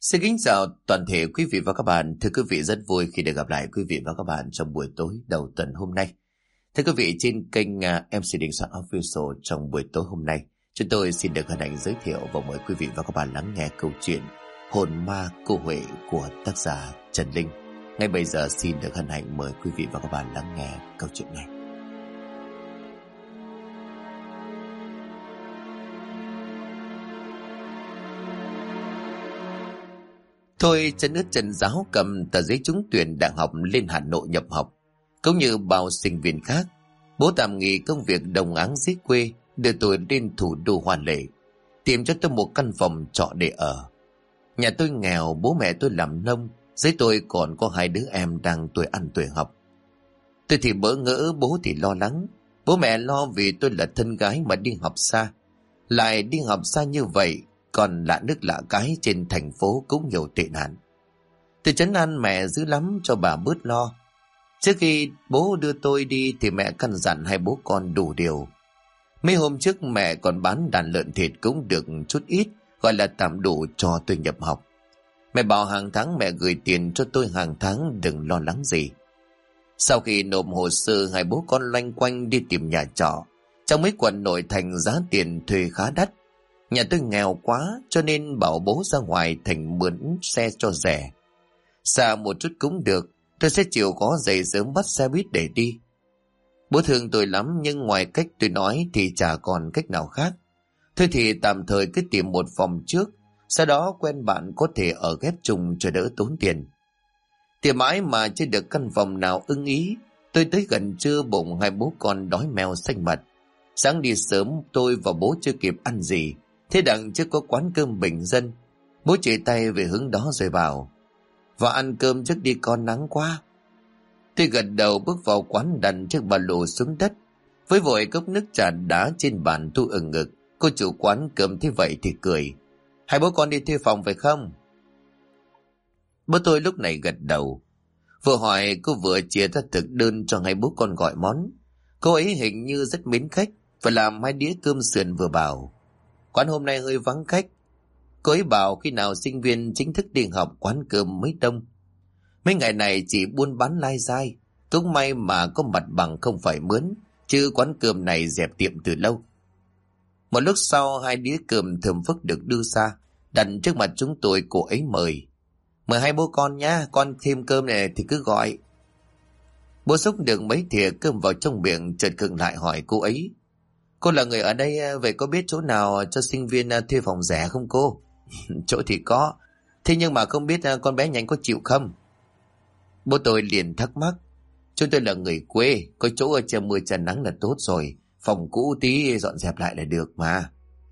Xin kính chào toàn thể quý vị và các bạn. Thưa quý vị, rất vui khi được gặp lại quý vị và các bạn trong buổi tối đầu tuần hôm nay. Thưa quý vị, trên kênh MC Đình Soạn Official trong buổi tối hôm nay, chúng tôi xin được hân hạnh giới thiệu và mời quý vị và các bạn lắng nghe câu chuyện Hồn Ma Cô Huệ của tác giả Trần Linh. Ngay bây giờ xin được hân hạnh mời quý vị và các bạn lắng nghe câu chuyện này. Tôi chân ướt chân ráo cầm tờ giấy trúng tuyển đại học lên Hà Nội nhập học. Cũng như bao sinh viên khác, bố tạm nghỉ công việc đồng áng dưới quê, đưa tôi lên thủ đô Hoa Lệ, tìm cho tôi một căn phòng trọ để ở. Nhà tôi nghèo, bố mẹ tôi làm nông, dưới tôi còn có hai đứa em đang tuổi ăn tuổi học. Tôi thì bỡ ngỡ, bố thì lo lắng. Bố mẹ lo vì tôi là thân gái mà đi học xa. Lại đi học xa như vậy, còn lạ nước lạ cái trên thành phố cũng nhiều tệ nạn. Tôi trấn an mẹ dữ lắm cho bà bớt lo. Trước khi bố đưa tôi đi thì mẹ căn dặn hai bố con đủ điều. Mấy hôm trước mẹ còn bán đàn lợn thịt cũng được chút ít, gọi là tạm đủ cho tôi nhập học. Mẹ bảo hàng tháng mẹ gửi tiền cho tôi hàng tháng, đừng lo lắng gì. Sau khi nộp hồ sơ, hai bố con loanh quanh đi tìm nhà trọ. Trong mấy quận nội thành giá tiền thuê khá đắt. Nhà tôi nghèo quá cho nên bảo bố ra ngoài thành mướn xe cho rẻ. Xa một chút cũng được, tôi sẽ chịu khó dậy sớm bắt xe buýt để đi. Bố thương tôi lắm nhưng ngoài cách tôi nói thì chả còn cách nào khác. Thôi thì tạm thời cứ tìm một phòng trước, sau đó quen bạn có thể ở ghép chung cho đỡ tốn tiền. Tìm mãi mà chưa được căn phòng nào ưng ý. Tôi tới gần trưa bụng hai bố con đói mèo xanh mặt. Sáng đi sớm tôi và bố chưa kịp ăn gì, thế đằng trước có quán cơm bình dân. Bố chỉ tay về hướng đó rồi bảo: "Vào ăn cơm trước đi con, nắng quá." Tôi gật đầu bước vào quán, đặt chiếc ba lô xuống đất, với vội cốc nước trà đá trên bàn thu ở ngực. Cô chủ quán cơm thấy vậy thì cười: "Hai bố con đi thuê phòng phải không?" Bố tôi lúc này gật đầu. Vừa hỏi cô vừa chia ra thực đơn cho hai bố con gọi món. Cô ấy hình như rất mến khách, phải làm hai đĩa cơm sườn, vừa bảo: "Quán hôm nay hơi vắng khách." Cô ấy bảo khi nào sinh viên chính thức đi học quán cơm mới đông. Mấy ngày này chỉ buôn bán lai dai, cũng may mà có mặt bằng không phải mướn, chứ quán cơm này dẹp tiệm từ lâu. Một lúc sau, hai đĩa cơm thơm phức được đưa ra, đặt trước mặt chúng tôi. Cô ấy mời: "Mời hai bố con nhá, con thêm cơm này thì cứ gọi." Bố xúc được mấy thìa cơm vào trong miệng, chợt khựng lại hỏi cô ấy: "Cô là người ở đây, vậy có biết chỗ nào cho sinh viên thuê phòng rẻ không cô?" "Chỗ thì có, thế nhưng mà không biết con bé Nhánh có chịu không?" Bố tôi liền thắc mắc: "Chúng tôi là người quê, có chỗ ở che mưa che nắng là tốt rồi, phòng cũ tí dọn dẹp lại là được mà."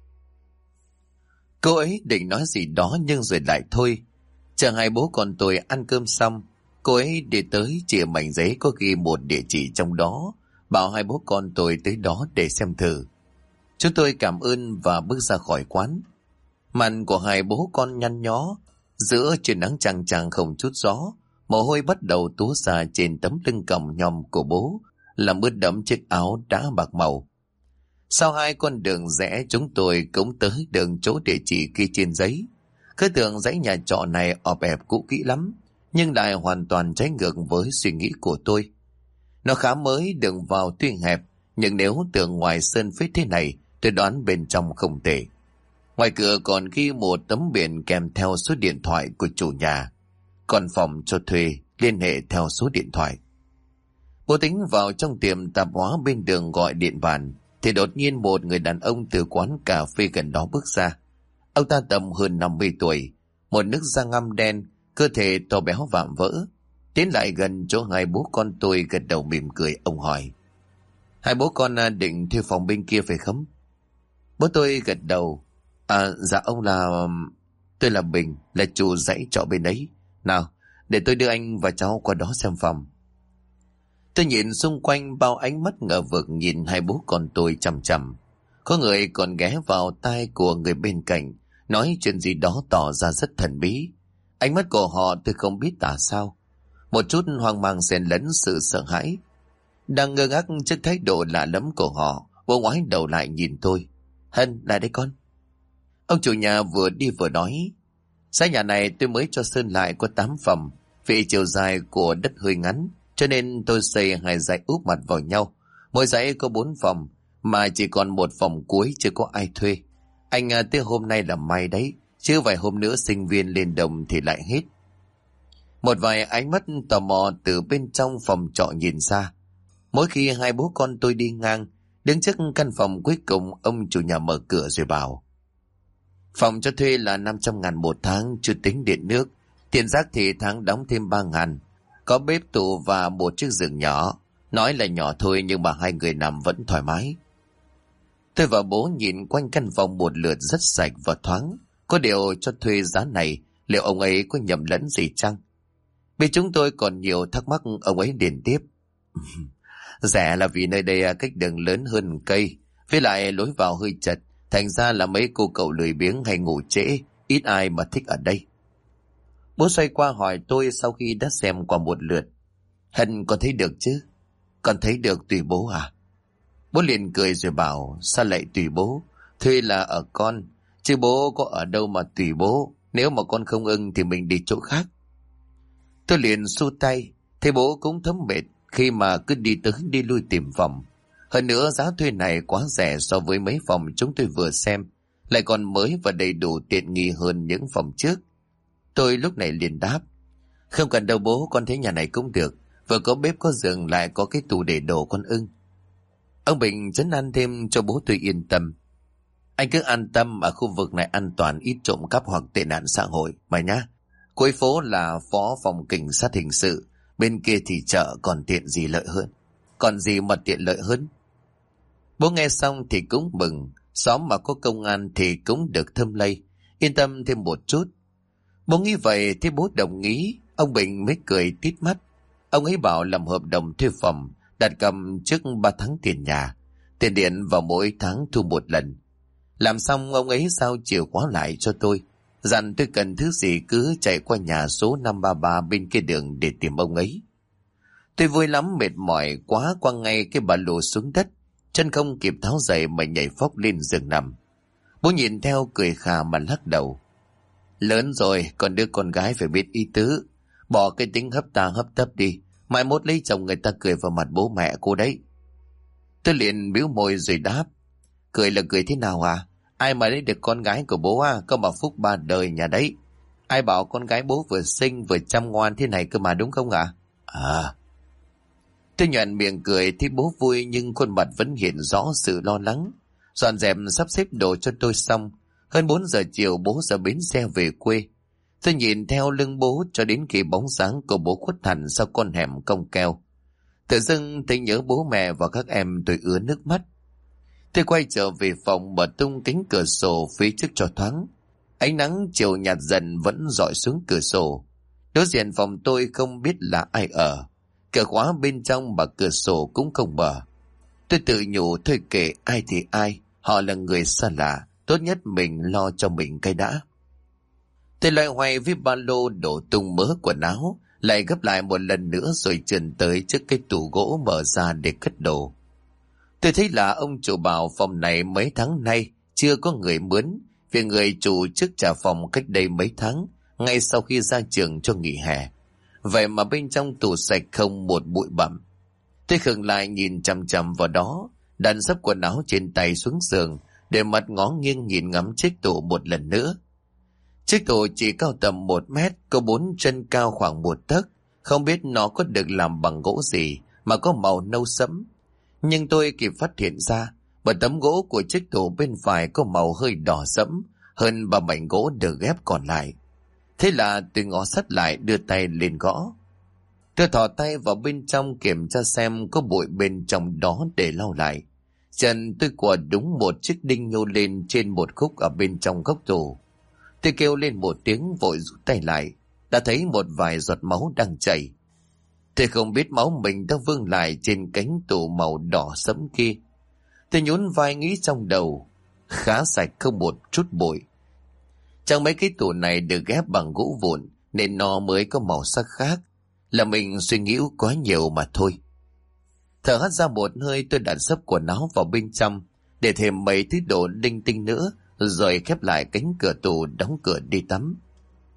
Cô ấy định nói gì đó nhưng rồi lại thôi. Chờ hai bố con tôi ăn cơm xong, cô ấy đi tới chìa mảnh giấy có ghi một địa chỉ trong đó, bảo hai bố con tôi tới đó để xem thử. Chúng tôi cảm ơn và bước ra khỏi quán. Mặt của hai bố con nhăn nhó, giữa trời nắng chang chang không chút gió, mồ hôi bắt đầu túa ra trên tấm lưng còng nhom của bố, làm ướt đẫm chiếc áo đã bạc màu. Sau hai con đường rẽ, chúng tôi cũng tới đường chỗ địa chỉ ghi trên giấy. Cứ tưởng dãy nhà trọ này ọp ẹp cũ kỹ lắm, nhưng lại hoàn toàn trái ngược với suy nghĩ của tôi. Nó khá mới, đường vào tuy hẹp, nhưng nếu tường ngoài sơn phết thế này, tôi đoán bên trong không tệ. Ngoài cửa còn ghi một tấm biển kèm theo số điện thoại của chủ nhà. Còn phòng cho thuê, liên hệ theo số điện thoại. Bố tính vào trong tiệm tạp hóa bên đường gọi điện bàn, thì đột nhiên một người đàn ông từ quán cà phê gần đó bước ra. Ông ta tầm hơn 50 tuổi, một nước da ngăm đen, cơ thể to béo vạm vỡ. Tiến lại gần chỗ hai bố con tôi, gật đầu mỉm cười. Ông hỏi: "Hai bố con định thuê phòng bên kia phải không?" Bố tôi gật đầu. Dạ ông là... Tôi là Bình, là chủ dãy trọ bên ấy. Nào, để tôi đưa anh và cháu qua đó xem phòng." Tôi nhìn xung quanh, bao ánh mắt ngờ vực nhìn hai bố con tôi chằm chằm. Có người còn ghé vào tai của người bên cạnh, nói chuyện gì đó tỏ ra rất thần bí. Ánh mắt của họ tôi không biết tả sao, một chút hoang mang xen lẫn sự sợ hãi. Đang ngơ ngác trước thái độ lạ lẫm của họ, bố ngoái đầu lại nhìn tôi. "Hân, lại đây con." Ông chủ nhà vừa đi vừa nói: Dãy nhà này tôi mới cho sơn lại có 8 phòng, vì chiều dài của đất hơi ngắn, cho nên tôi xây 2 dãy úp mặt vào nhau. Mỗi dãy có 4 phòng, mà chỉ còn một phòng cuối chưa có ai thuê. Anh tới hôm nay là may đấy, chứ vài hôm nữa sinh viên lên đồng thì lại hết. Một vài ánh mắt tò mò từ bên trong phòng trọ nhìn ra. Mỗi khi hai bố con tôi đi ngang, đứng trước căn phòng cuối cùng, ông chủ nhà mở cửa rồi bảo: phòng cho thuê là 500.000 một tháng, chưa tính điện nước. Tiền rác thì tháng đóng thêm 3.000. Có bếp tủ và một chiếc giường nhỏ. Nói là nhỏ thôi nhưng mà 2 người nằm vẫn thoải mái. Tôi và bố nhìn quanh căn phòng một lượt rất sạch và thoáng. Có điều cho thuê giá này, liệu ông ấy có nhầm lẫn gì chăng? Vì chúng tôi còn nhiều thắc mắc, ông ấy điền tiếp: rẻ là vì nơi đây cách đường lớn hơn cây, với lại lối vào hơi chật, thành ra là mấy cô cậu lười biếng hay ngủ trễ, ít ai mà thích ở đây. Bố xoay qua hỏi tôi sau khi đã xem qua một lượt: Hân, con thấy được chứ? Con thấy được, tùy bố à? Bố liền cười rồi bảo: sao lại tùy bố? Thuê là ở con, chứ bố có ở đâu mà tùy bố. Nếu mà con không ưng thì mình đi chỗ khác. Tôi liền xua tay, thấy bố cũng thấm mệt khi mà cứ đi tới đi lui tìm phòng. Hơn nữa giá thuê này quá rẻ so với mấy phòng chúng tôi vừa xem, lại còn mới và đầy đủ tiện nghi hơn những phòng trước. Tôi lúc này liền đáp: không cần đâu bố, con thấy nhà này cũng được, vừa có bếp có giường lại có cái tủ để đồ con ưng. Ông Bình trấn an thêm cho bố tôi yên tâm: anh cứ an tâm, ở khu vực này an toàn, ít trộm cắp hoặc tệ nạn xã hội mà nhá. Cuối phố là phó phòng cảnh sát hình sự, bên kia thì chợ, còn tiện gì lợi hơn? Còn gì mà tiện lợi hơn? Bố nghe xong thì cũng mừng, xóm mà có công an thì cũng được thơm lây, yên tâm thêm một chút. Bố nghĩ vậy thì bố đồng ý. Ông Bình mới cười tít mắt. Ông ấy bảo làm hợp đồng thuê phòng, đặt cọc trước 3 tháng tiền nhà, tiền điện vào mỗi tháng thu một lần. Làm xong ông ấy giao chìa khóa lại cho tôi, dặn tôi cần thứ gì cứ chạy qua nhà số 533 bên kia đường để tìm ông ấy. Tôi vui lắm, mệt mỏi quá quăng ngay cái ba lô xuống đất, chân không kịp tháo giày mà nhảy phóc lên giường nằm. Bố nhìn theo cười khà mà lắc đầu: lớn rồi, còn đứa con gái phải biết ý tứ, bỏ cái tính hấp ta hấp tấp đi, mai mốt lấy chồng người ta cười vào mặt bố mẹ cô đấy. Tôi liền bĩu môi rồi đáp: cười là cười thế nào à? Ai mà lấy được con gái của bố à, có mà phúc 3 đời nhà đấy. Ai bảo con gái bố vừa xinh vừa chăm ngoan thế này cơ mà, đúng không ạ? Tôi nhoẻn miệng cười thấy bố vui, nhưng khuôn mặt vẫn hiện rõ sự lo lắng. Dọn dẹp sắp xếp đồ cho tôi xong, hơn 4 giờ chiều bố ra bến xe về quê. Tôi nhìn theo lưng bố cho đến khi bóng sáng của bố khuất hẳn sau con hẻm cong keo. Tự dưng thấy nhớ bố mẹ và các em, tôi ứa nước mắt. Tôi quay trở về phòng, mở tung cánh cửa sổ phía trước cho thoáng. Ánh nắng chiều nhạt dần vẫn rọi xuống cửa sổ. Đối diện phòng tôi không biết là ai ở. Cửa khóa bên trong mà cửa sổ cũng không mở. Tôi tự nhủ thôi kệ ai thì ai, họ là người xa lạ, tốt nhất mình lo cho mình cái đã. Tôi loay hoay với ba lô đổ tung mớ quần áo, lại gấp lại một lần nữa rồi trườn tới trước cái tủ gỗ mở ra để cất đồ. Tôi thấy là ông chủ bảo phòng này mấy tháng nay chưa có người mướn, vì người chủ trước trả phòng cách đây mấy tháng, ngay sau khi ra trường cho nghỉ hè. Vậy mà bên trong tủ sạch không một bụi bặm. Tôi khựng lại nhìn chằm chằm vào đó, đặt sấp quần áo trên tay xuống giường, để mặt ngó nghiêng nhìn ngắm chiếc tủ một lần nữa. Chiếc tủ chỉ cao tầm 1 mét, có 4 chân cao khoảng 1 tấc. Không biết nó có được làm bằng gỗ gì mà có màu nâu sẫm. Nhưng tôi kịp phát hiện ra, bởi tấm gỗ của chiếc tủ bên phải có màu hơi đỏ sẫm hơn 3 mảnh gỗ được ghép còn lại. Thế là tôi ngó sát lại, đưa tay lên gõ. Tôi thò tay vào bên trong kiểm tra xem có bụi bên trong đó để lau lại. Chân tôi quờ đúng một chiếc đinh nhô lên trên một khúc ở bên trong góc tủ. Tôi kêu lên một tiếng vội rút tay lại, đã thấy một vài giọt máu đang chảy. Tôi không biết máu mình đã vương lại trên cánh tủ màu đỏ sẫm kia. Tôi nhún vai nghĩ trong đầu, khá sạch không một chút bụi. Chẳng mấy cái tủ này được ghép bằng gỗ vụn nên nó mới có màu sắc khác. Là mình suy nghĩ quá nhiều mà thôi. Thở hắt ra một hơi, tôi đặt sấp quần áo vào bên trong để thêm mấy thứ đồ linh tinh nữa, rồi khép lại cánh cửa tủ, đóng cửa đi tắm.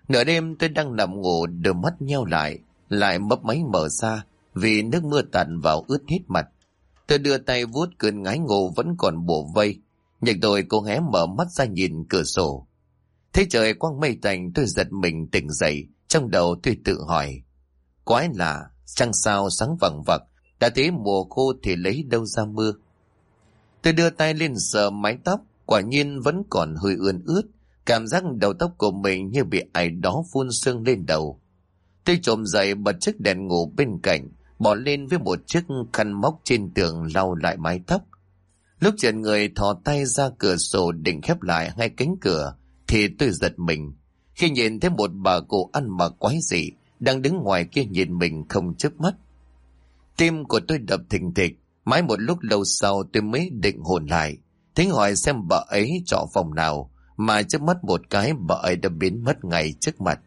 Nửa đêm tôi đang nằm ngủ, đôi mắt nheo lại mấp máy mở ra vì nước mưa tạt vào ướt hết mặt. Tôi đưa tay vuốt cơn ngái ngủ vẫn còn bủa vây, nhưng tôi cố hé mở mắt ra nhìn cửa sổ. Thấy trời quang mây tạnh, tôi giật mình tỉnh dậy. Trong đầu tôi tự hỏi, quái lạ, trăng sao sáng vằng vặc, đã thế mùa khô thì lấy đâu ra mưa. Tôi đưa tay lên sờ mái tóc, quả nhiên vẫn còn hơi ươn ướt, cảm giác đầu tóc của mình như bị ai đó phun sương lên đầu. Tôi trồm dậy bật chiếc đèn ngủ bên cạnh, bỏ lên với một chiếc khăn móc trên tường lau lại mái tóc. Lúc trần người thò tay ra cửa sổ định khép lại hai cánh cửa, thì tôi giật mình khi nhìn thấy một bà cụ ăn mặc quái dị đang đứng ngoài kia nhìn mình không chớp mắt. Tim của tôi đập thình thịch. Mãi một lúc lâu sau tôi mới định hồn lại, thính hỏi xem bà ấy trọ phòng nào, mà chớp mắt một cái bà ấy đã biến mất ngay trước mặt.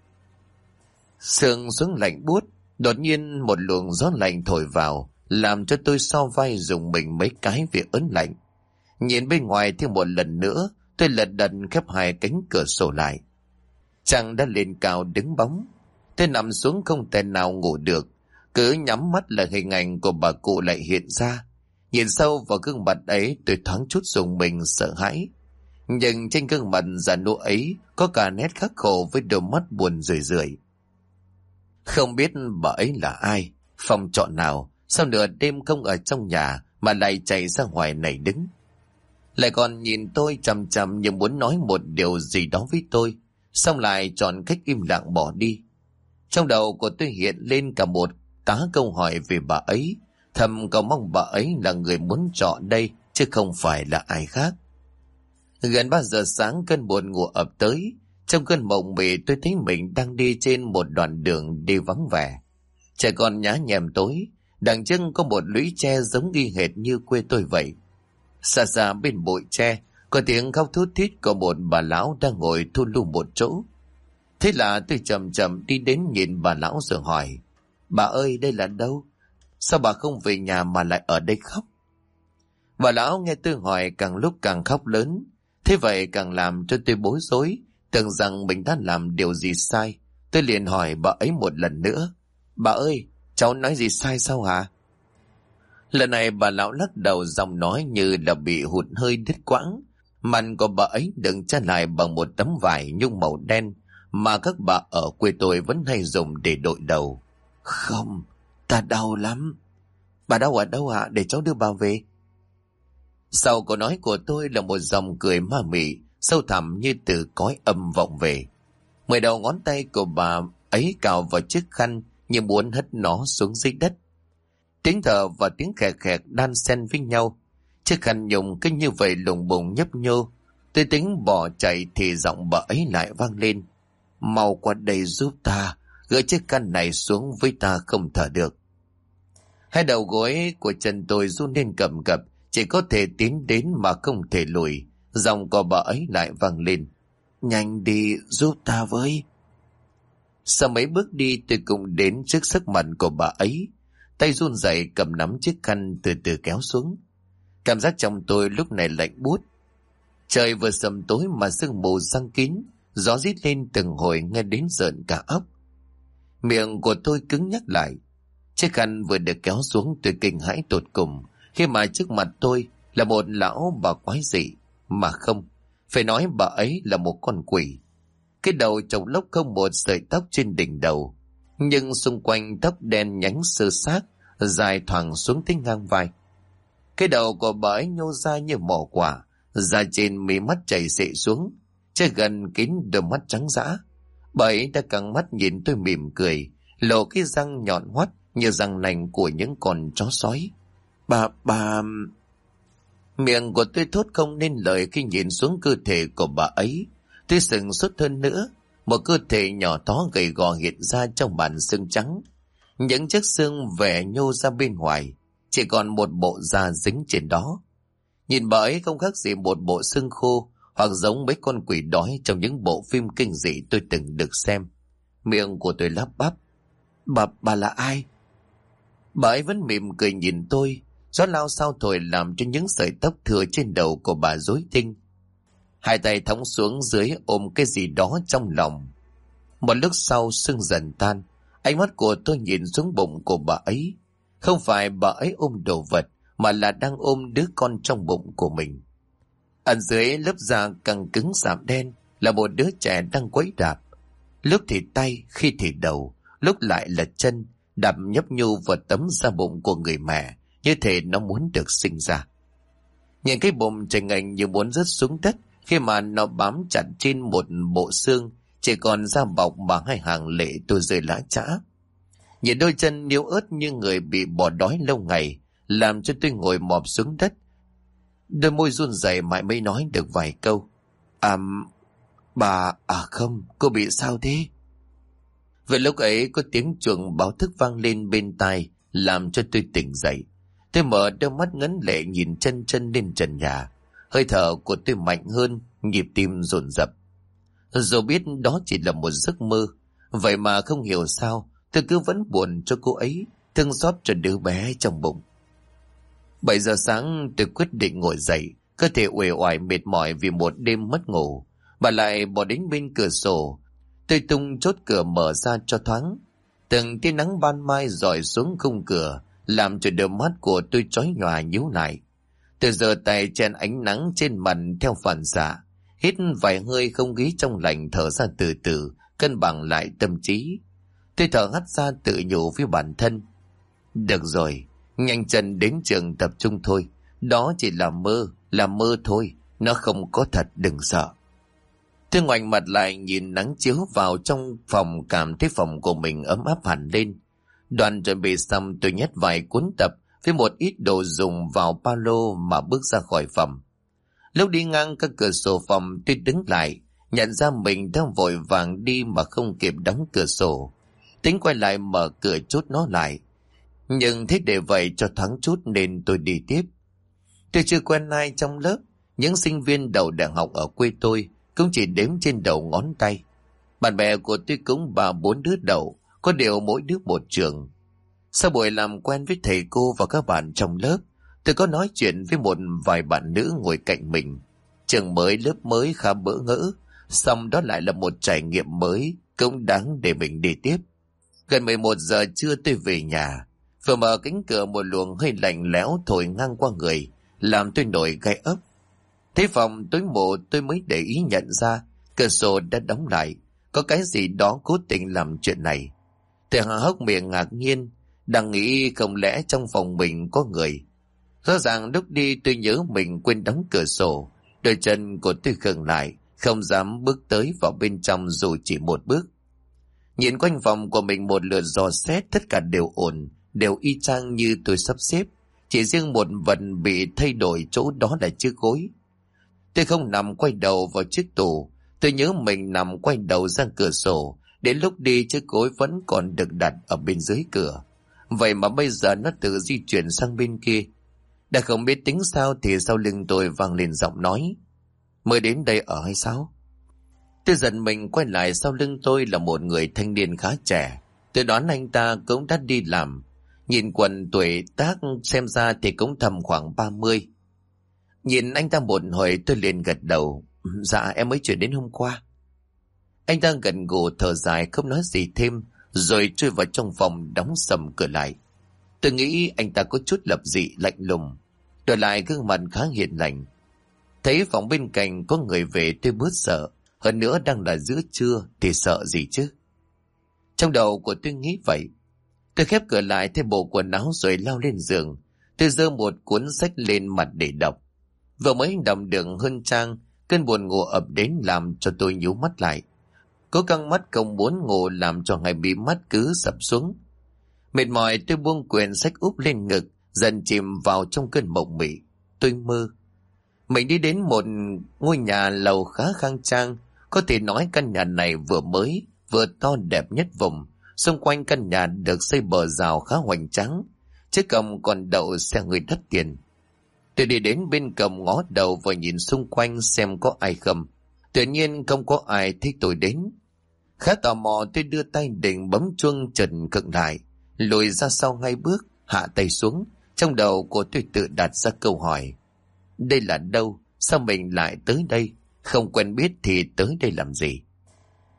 Sương xuống lạnh buốt, đột nhiên một luồng gió lạnh thổi vào, làm cho tôi so vai dùng mình mấy cái vì ớn lạnh. Nhìn bên ngoài thêm một lần nữa, tôi lật đật khép hai cánh cửa sổ lại. Trăng đã lên cao đứng bóng. Tôi nằm xuống không thể nào ngủ được, cứ nhắm mắt là hình ảnh của bà cụ lại hiện ra. Nhìn sâu vào gương mặt ấy, tôi thoáng chút dùng mình sợ hãi. Nhưng trên gương mặt già nua ấy có cả nét khắc khổ với đôi mắt buồn rười rượi. Không biết bà ấy là ai, phòng trọ nào, sao nửa đêm không ở trong nhà mà lại chạy ra ngoài này đứng. Lại còn nhìn tôi chằm chằm như muốn nói một điều gì đó với tôi, xong lại chọn cách im lặng bỏ đi. Trong đầu của tôi hiện lên cả một tá câu hỏi về bà ấy, thầm cầu mong bà ấy là người muốn trọ đây chứ không phải là ai khác. Gần 3 giờ sáng cơn buồn ngủ ập tới. Trong cơn mộng mị tôi thấy mình đang đi trên một đoạn đường đi vắng vẻ. Trời còn nhá nhem tối, đằng trước có một lũy tre giống y hệt như quê tôi vậy. Xa xa bên bụi tre có tiếng khóc thút thít của một bà lão đang ngồi thu lu một chỗ. Thế là tôi chậm chậm đi đến nhìn bà lão rồi hỏi, bà ơi đây là đâu? Sao bà không về nhà mà lại ở đây khóc? Bà lão nghe tôi hỏi càng lúc càng khóc lớn. Thế vậy càng làm cho tôi bối rối, tưởng rằng mình đã làm điều gì sai. Tôi liền hỏi bà ấy một lần nữa, bà ơi cháu nói gì sai sao hả? Lần này bà lão lắc đầu, giọng nói như là bị hụt hơi đứt quãng. Mặt của bà ấy đựng che lại bằng một tấm vải nhung màu đen mà các bà ở quê tôi vẫn hay dùng để đội đầu. Không, ta đau lắm. Bà đau ở đâu ạ? Để cháu đưa bà về. Sau câu nói của tôi là một dòng cười ma mị, sâu thẳm như từ cõi âm vọng về. 10 đầu ngón tay của bà ấy cào vào chiếc khăn như muốn hất nó xuống dưới đất. Tiếng thở và tiếng khè khẹt đan xen với nhau. Chiếc khăn nhung cứ như vậy lùng bùng nhấp nhô. Tôi tính bỏ chạy thì giọng bà ấy lại vang lên, mau qua đây giúp ta, gỡ chiếc khăn này xuống với ta không thở được. Hai đầu gối của chân tôi run lên cầm cập, chỉ có thể tiến đến mà không thể lùi. Giọng của bà ấy lại vang lên, nhanh đi giúp ta với. Sau mấy bước đi tôi cũng đến trước sức mặt của bà ấy. Tay run rẩy cầm nắm chiếc khăn từ từ kéo xuống. Cảm giác trong tôi lúc này lạnh buốt. Trời vừa sầm tối mà sương mù giăng kín, gió rít lên từng hồi nghe đến rợn cả óc. Miệng của tôi cứng nhắc lại. Chiếc khăn vừa được kéo xuống tôi kinh hãi tột cùng khi mà trước mặt tôi là một lão bà quái dị. Mà không, phải nói bà ấy là một con quỷ. Cái đầu trồng lốc không một sợi tóc trên đỉnh đầu, nhưng xung quanh tóc đen nhánh sơ xác dài thoảng xuống tới ngang vai. Cái đầu của bà ấy nhô ra như mỏ quả, da trên mí mắt chảy xệ xuống, che gần kín đôi mắt trắng dã. Bà ấy đã căng mắt nhìn tôi mỉm cười, lộ cái răng nhọn hoắt như răng nành của những con chó sói. Bà... Miệng của tôi thốt không nên lời khi nhìn xuống cơ thể của bà ấy. Tôi sừng sốt hơn nữa, một cơ thể nhỏ thó gầy gò hiện ra trong màn xương trắng. Những chiếc xương vẻ nhô ra bên ngoài, chỉ còn một bộ da dính trên đó. Nhìn bà ấy không khác gì một bộ xương khô, hoặc giống mấy con quỷ đói trong những bộ phim kinh dị tôi từng được xem. Miệng của tôi lắp bắp, bà là ai? Bà ấy vẫn mỉm cười nhìn tôi. Gió lao sao thổi làm cho những sợi tóc thừa trên đầu của bà rối tinh. Hai tay thõng xuống dưới ôm cái gì đó trong lòng. Một lúc sau sưng dần tan, ánh mắt của tôi nhìn xuống bụng của bà ấy. Không phải bà ấy ôm đồ vật, mà là đang ôm đứa con trong bụng của mình. Ở dưới lớp da căng cứng sạm đen là một đứa trẻ đang quấy đạp. Lúc thì tay, khi thì đầu, lúc lại là chân, đạp nhấp nhô vào tấm da bụng của người mẹ, như thể nó muốn được sinh ra. Nhìn cái bụng chành ngành như muốn rớt xuống đất khi mà nó bám chặt trên một bộ xương, chỉ còn da bọc mà hai hàng lệ tôi rơi lã chã. Nhìn đôi chân yếu ớt như người bị bỏ đói lâu ngày, làm cho tôi ngồi mọp xuống đất. Đôi môi run rẩy mãi mới nói được vài câu. Không, cô bị sao thế? Vậy lúc ấy có tiếng chuông báo thức vang lên bên tai, làm cho tôi tỉnh dậy. Tôi mở đôi mắt ngấn lệ nhìn chân chân lên trần nhà. Hơi thở của tôi mạnh hơn, nhịp tim dồn dập. Dù biết đó chỉ là một giấc mơ, vậy mà không hiểu sao tôi cứ vẫn buồn cho cô ấy, thương xót cho đứa bé trong bụng. 7 giờ sáng tôi quyết định ngồi dậy, cơ thể uể oải mệt mỏi vì một đêm mất ngủ. Bà lại bỏ đến bên cửa sổ. Tôi tung chốt cửa mở ra cho thoáng. Từng tia nắng ban mai rọi xuống khung cửa, làm cho đôi mắt của tôi chói nhòa nhíu lại. Tôi giơ tay chen ánh nắng trên mặt theo phản xạ, hít vài hơi không khí trong lành, thở ra từ từ, cân bằng lại tâm trí. Tôi thở hắt ra tự nhủ với bản thân. Được rồi, nhanh chân đến trường tập trung thôi. Đó chỉ là mơ thôi. Nó không có thật, đừng sợ. Tôi ngoảnh mặt lại nhìn nắng chiếu vào trong phòng, cảm thấy phòng của mình ấm áp hẳn lên. Đoàn chuẩn bị xong, tôi nhét vài cuốn tập với một ít đồ dùng vào ba lô mà bước ra khỏi phòng. Lúc đi ngang các cửa sổ phòng, tôi đứng lại, nhận ra mình đang vội vàng đi mà không kịp đóng cửa sổ. Tính quay lại mở cửa chốt nó lại, nhưng thế để vậy cho thoáng chút nên tôi đi tiếp. Tôi chưa quen ai trong lớp, những sinh viên đầu đại học ở quê tôi cũng chỉ đếm trên đầu ngón tay. Bạn bè của tôi cũng 3-4 đứa đầu, có điều mỗi đứa một trường. Sau buổi làm quen với thầy cô và các bạn trong lớp, tôi có nói chuyện với một vài bạn nữ ngồi cạnh mình. Trường mới, lớp mới khá bỡ ngỡ, xong đó lại là một trải nghiệm mới, cũng đáng để mình đi tiếp. Gần 11 giờ trưa tôi về nhà. Vừa mở cánh cửa, một luồng hơi lạnh lẽo thổi ngang qua người, làm tôi nổi gai ốc. Thấy phòng tối mù, tôi mới để ý nhận ra cửa sổ đã đóng lại, có cái gì đó cố tình làm chuyện này. Tôi há hốc miệng ngạc nhiên, đang nghĩ không lẽ trong phòng mình có người. Rõ ràng lúc đi tôi nhớ mình quên đóng cửa sổ. Đôi chân của tôi khựng lại, không dám bước tới vào bên trong dù chỉ một bước. Nhìn quanh phòng của mình một lượt dò xét, tất cả đều ổn, đều y chang như tôi sắp xếp. Chỉ riêng một vật bị thay đổi chỗ, đó là chiếc gối. Tôi không nằm quay đầu vào chiếc tủ. Tôi nhớ mình nằm quay đầu ra cửa sổ. Đến lúc đi chiếc gối vẫn còn được đặt ở bên dưới cửa. Vậy mà bây giờ nó tự di chuyển sang bên kia. Đã không biết tính sao thì sau lưng tôi vang lên giọng nói. Mới đến đây ở hay sao? Tôi giật mình quay lại, sau lưng tôi là một người thanh niên khá trẻ. Tôi đoán anh ta cũng đã đi làm. Nhìn quần tuổi tác xem ra thì cũng tầm khoảng 30. Nhìn anh ta một hồi tôi liền gật đầu. Dạ em mới chuyển đến hôm qua. Anh ta gần gù thở dài không nói gì thêm, rồi chui vào trong phòng đóng sầm cửa lại. Tôi nghĩ anh ta có chút lập dị lạnh lùng, đổi lại gương mặt khá hiền lành. Thấy phòng bên cạnh có người về tôi bớt sợ, hơn nữa đang là giữa trưa thì sợ gì chứ. Trong đầu của tôi nghĩ vậy. Tôi khép cửa lại thêm bộ quần áo rồi lao lên giường. Tôi giơ một cuốn sách lên mặt để đọc. Vừa mới đọc được hơn trang, cơn buồn ngủ ập đến làm cho tôi nhíu mắt lại. Cố căng mắt không muốn ngủ làm cho hai mí mắt cứ sập xuống. Mệt mỏi tôi buông quyển sách úp lên ngực, dần chìm vào trong cơn mộng mị. Tôi mơ mình đi đến một ngôi nhà lầu khá khang trang. Có thể nói căn nhà này vừa mới vừa to đẹp nhất vùng. Xung quanh căn nhà được xây bờ rào khá hoành tráng, trước cổng còn đậu xe người đắt tiền. Tôi đi đến bên cổng ngó đầu và nhìn xung quanh xem có ai không. Tự nhiên không có ai thấy tôi đến. Khá tò mò tôi đưa tay định bấm chuông, chợt khựng lại, lùi ra sau 2 bước, hạ tay xuống. Trong đầu của tôi tự đặt ra câu hỏi. Đây là đâu? Sao mình lại tới đây? Không quen biết thì tới đây làm gì?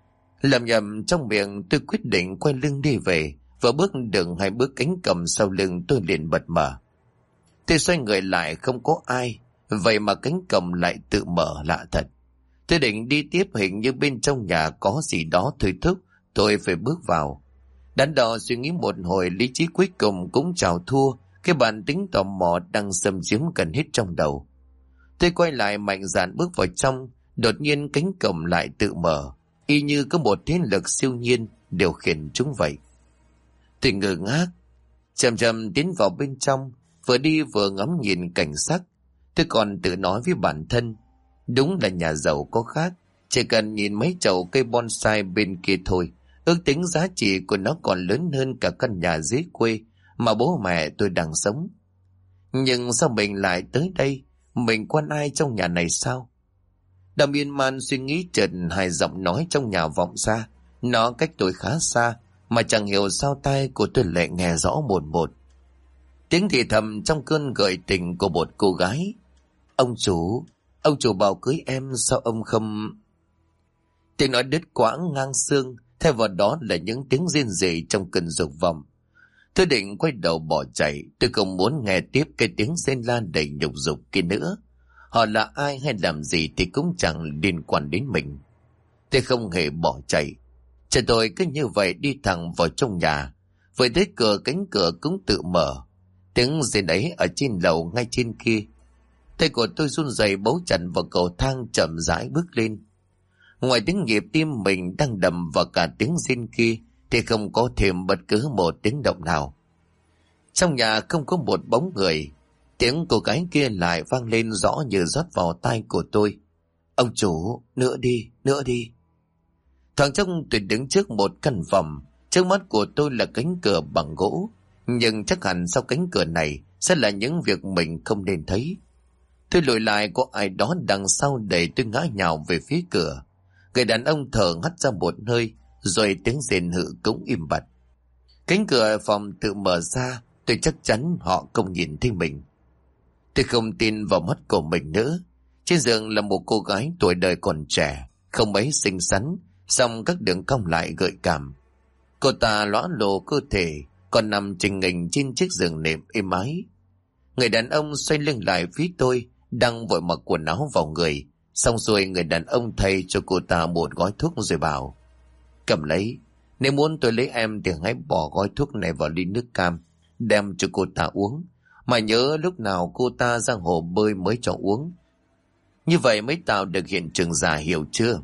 Lầm nhầm trong miệng, tôi quyết định quay lưng đi về. Vừa bước được 2 bước, cánh cầm sau lưng tôi liền bật mở. Tôi xoay người lại không có ai, vậy mà cánh cầm lại tự mở, lạ thật. Tôi định đi tiếp, hình như bên trong nhà có gì đó thôi thúc tôi phải bước vào. Đắn đo suy nghĩ một hồi, lý trí cuối cùng cũng chào thua cái bản tính tò mò đang xâm chiếm gần hết trong đầu. Tôi quay lại mạnh dạn bước vào trong, đột nhiên cánh cổng lại tự mở, y như có một thế lực siêu nhiên điều khiển chúng vậy. Tôi ngơ ngác, chậm chậm tiến vào bên trong, vừa đi vừa ngắm nhìn cảnh sắc. Tôi còn tự nói với bản thân, đúng là nhà giàu có khác, chỉ cần nhìn mấy chậu cây bonsai bên kia thôi, ước tính giá trị của nó còn lớn hơn cả căn nhà dưới quê mà bố mẹ tôi đang sống. Nhưng sao mình lại tới đây? Mình quen ai trong nhà này sao? Đang miên man suy nghĩ, chợt 2 giọng nói trong nhà vọng ra. Nó cách tôi khá xa, mà chẳng hiểu sao tai của tôi lại nghe rõ một một. Tiếng thì thầm trong cơn gợi tình của một cô gái. Ông chủ bảo cưới em, sao ông không... Tiếng nói đứt quãng ngang xương, thay vào đó là những tiếng rên rỉ trong cơn dục vọng. Tôi định quay đầu bỏ chạy, tôi không muốn nghe tiếp cái tiếng rên la đầy nhục dục kia nữa. Họ là ai hay làm gì thì cũng chẳng liên quan đến mình. Tôi không hề bỏ chạy. Chờ tôi cứ như vậy đi thẳng vào trong nhà. Vừa tới cửa, cánh cửa cũng tự mở. Tiếng rên ấy ở trên lầu ngay trên kia. Tay của tôi run rẩy bấu chặt vào cầu thang, chậm rãi bước lên. Ngoài tiếng nhịp tim mình đang đập vào cả tiếng rên kia thì không có thêm bất cứ một tiếng động nào. Trong nhà không có một bóng người. Tiếng cô gái kia lại vang lên rõ như rót vào tai của tôi. Ông chủ, nữa đi, nữa đi. Thoáng chốc tôi đứng trước một căn phòng. Trước mắt của tôi là cánh cửa bằng gỗ. Nhưng chắc hẳn sau cánh cửa này sẽ là những việc mình không nên thấy. Tôi lùi lại, có ai đó đằng sau đẩy tôi ngã nhào về phía cửa. Người đàn ông thở hắt ra một hơi, rồi tiếng rền hự cũng im bặt. Cánh cửa phòng tự mở ra, tôi chắc chắn họ không nhìn thấy mình. Tôi không tin vào mắt của mình nữa. Trên giường là một cô gái tuổi đời còn trẻ, không mấy xinh xắn, song các đường cong lại gợi cảm. Cô ta lõa lồ cơ thể, còn nằm chình nghình trên chiếc giường nệm êm ái. Người đàn ông xoay lưng lại phía tôi, đang vội mặc quần áo vào người. Xong rồi người đàn ông thay cho cô ta một gói thuốc rồi bảo: cầm lấy, nếu muốn tôi lấy em thì hãy bỏ gói thuốc này vào ly nước cam, đem cho cô ta uống. Mà nhớ lúc nào cô ta ra hồ bơi mới cho uống. Như vậy mới tạo được hiện trường giả, hiểu chưa?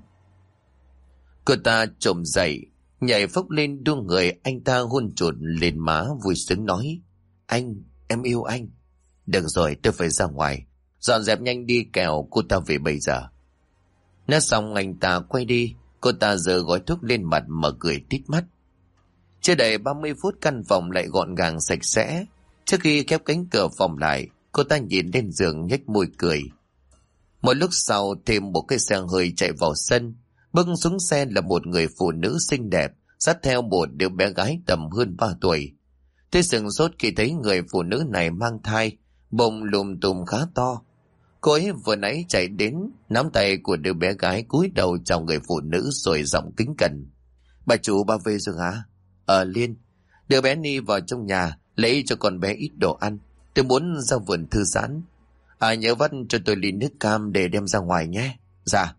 Cô ta trồm dậy, nhảy phốc lên đuông người anh ta, hôn chột lên má, vui sướng nói: anh, em yêu anh. Được rồi, tôi phải ra ngoài. Dọn dẹp nhanh đi, kẻo cô ta về bây giờ. Nói xong anh ta quay đi. Cô ta giơ gói thuốc lên mặt mà cười tít mắt. Chưa đầy 30 phút căn phòng lại gọn gàng sạch sẽ. Trước khi khép cánh cửa phòng lại, cô ta nhìn lên giường nhếch môi cười. Một lúc sau thêm một cái xe hơi chạy vào sân. Bước xuống xe là một người phụ nữ xinh đẹp, dắt theo một đứa bé gái tầm hơn 3 tuổi. Tôi sửng sốt khi thấy người phụ nữ này mang thai, bụng lùm tùm khá to. Cô ấy vừa nãy chạy đến, nắm tay của đứa bé gái, cúi đầu chào người phụ nữ rồi giọng kính cẩn: bà chủ, bà về rồi hả? Liên, đưa bé Ni vào trong nhà, lấy cho con bé ít đồ ăn. Tôi muốn ra vườn thư giãn. Nhớ vắt cho tôi ly nước cam để đem ra ngoài nhé. Dạ.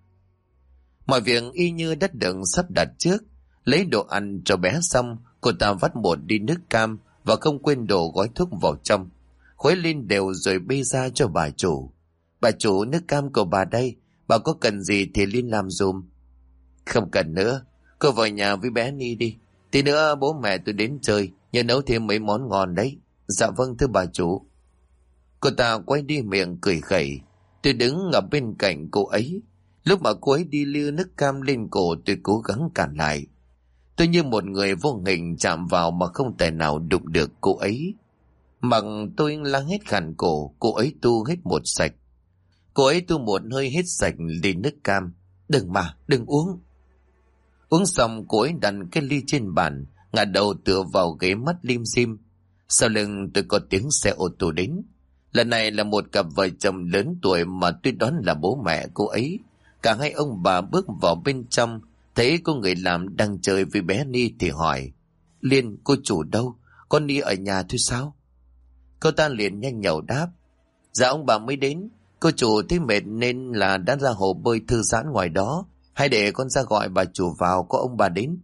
Mọi việc y như đất đựng sắp đặt trước. Lấy đồ ăn cho bé xong, cô ta vắt một ly nước cam và không quên đổ gói thuốc vào trong, khuấy lên đều rồi bê ra cho bà chủ. Bà chủ, nước cam của bà đây, bà có cần gì thì Liên làm dùm. Không cần nữa, cô vào nhà với bé Ni đi. Tí nữa bố mẹ tôi đến chơi, nhớ nấu thêm mấy món ngon đấy. Dạ vâng, thưa bà chủ. Cô ta quay đi miệng cười khẩy. Tôi đứng ở bên cạnh cô ấy. Lúc mà cô ấy đi lưu nước cam lên cổ, tôi cố gắng cản lại. Tôi như một người vô hình chạm vào mà không thể nào đụng được cô ấy. Mặc tôi lắng hết khàn cổ, cô ấy tu hết một sạch. Cô ấy tu một hơi hết sạch ly nước cam. Đừng uống. Uống xong cô ấy đặt cái ly trên bàn, ngả đầu tựa vào ghế, mắt lim dim. Sau lưng tôi có tiếng xe ô tô đến. Lần này là một cặp vợ chồng lớn tuổi mà tôi đoán là bố mẹ cô ấy. Cả hai ông bà bước vào bên trong, Thấy có người làm đang chơi với bé Ni thì hỏi: Liên, cô chủ đâu? Con Ni ở nhà thôi sao? Cô ta liền nhanh nhẩu đáp: Dạ ông bà mới đến. Cô chủ thấy mệt nên là đã ra hồ bơi thư giãn ngoài đó. Hay để con ra gọi bà chủ vào, có ông bà đến.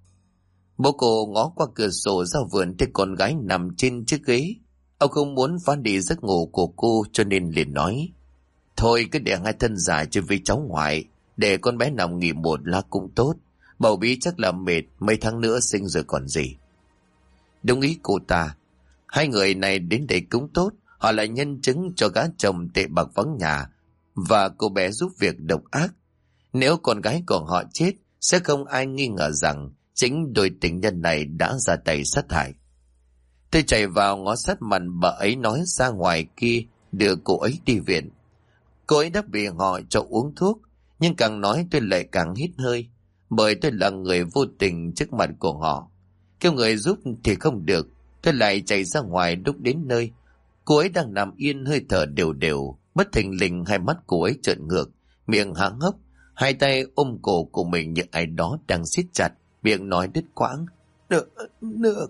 Bố cô ngó qua cửa sổ ra vườn thấy con gái nằm trên chiếc ghế. Ông không muốn phá đi giấc ngủ của cô cho nên liền nói: Thôi cứ để hai thân già chơi với cháu ngoại, để con bé nằm nghỉ một lát cũng tốt. Bầu bí chắc là mệt, mấy tháng nữa sinh rồi còn gì. Đúng ý cô ta. Hai người này đến đây cũng tốt. Họ là nhân chứng cho gã chồng tệ bạc vắng nhà và cô bé giúp việc độc ác. Nếu con gái của họ chết, sẽ không ai nghi ngờ rằng chính đôi tình nhân này đã ra tay sát hại. Tôi chạy vào ngó sát mặt bà ấy nói ra ngoài kia đưa cô ấy đi viện. Cô ấy đã bị họ cho uống thuốc, nhưng càng nói tôi lại càng hít hơi, bởi tôi là người vô tình trước mặt của họ. Kêu người giúp thì không được, tôi lại chạy ra ngoài. Lúc đến nơi, cô ấy đang nằm yên hơi thở đều đều. Bất thình lình hai mắt cô ấy trợn ngược, miệng há hốc, hai tay ôm cổ của mình như ai đó đang siết chặt, miệng nói đứt quãng: Được, được.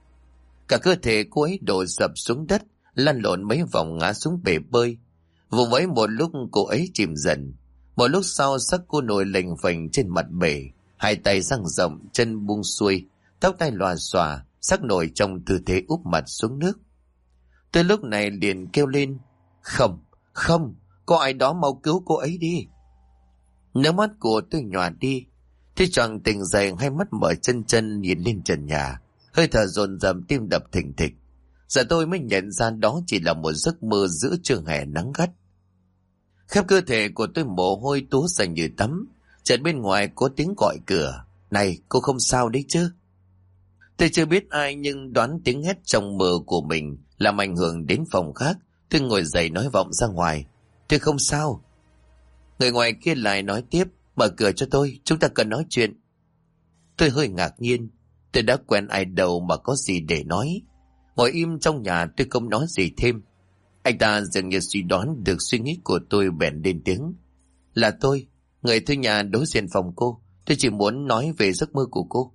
Cả cơ thể cô ấy đổ sập xuống đất, lăn lộn mấy vòng ngã xuống bể bơi. Vùng ấy một lúc cô ấy chìm dần. Một lúc sau sắc cô nổi lềnh phềnh trên mặt bể, hai tay dang rộng, chân buông xuôi, tóc tai lòa xòa, sắc nổi trong tư thế úp mặt xuống nước. Tôi lúc này liền kêu lên: Không, không, có ai đó mau cứu cô ấy đi. Nước mắt của tôi nhòa đi. Thì choàng tỉnh dậy, hai mắt mở chân chân nhìn lên trần nhà, hơi thở dồn dập, tim đập thình thịch. Giờ tôi mới nhận ra đó chỉ là một giấc mơ giữa trưa hè nắng gắt. Khắp cơ thể của tôi mồ hôi túa ra như tắm. Chợt bên ngoài có tiếng gọi cửa: Này, cô không sao đấy chứ? Tôi chưa biết ai nhưng đoán tiếng hét trong mơ của mình làm ảnh hưởng đến phòng khác. Tôi ngồi dậy nói vọng ra ngoài: Tôi không sao. Người ngoài kia lại nói tiếp: Mở cửa cho tôi, chúng ta cần nói chuyện. Tôi hơi ngạc nhiên. Tôi đã quen ai đâu mà có gì để nói. Ngồi im trong nhà, tôi không nói gì thêm. Anh ta dường như suy đoán được suy nghĩ của tôi, bèn lên tiếng: Là tôi, người thuê nhà đối diện phòng cô. Tôi chỉ muốn nói về giấc mơ của cô.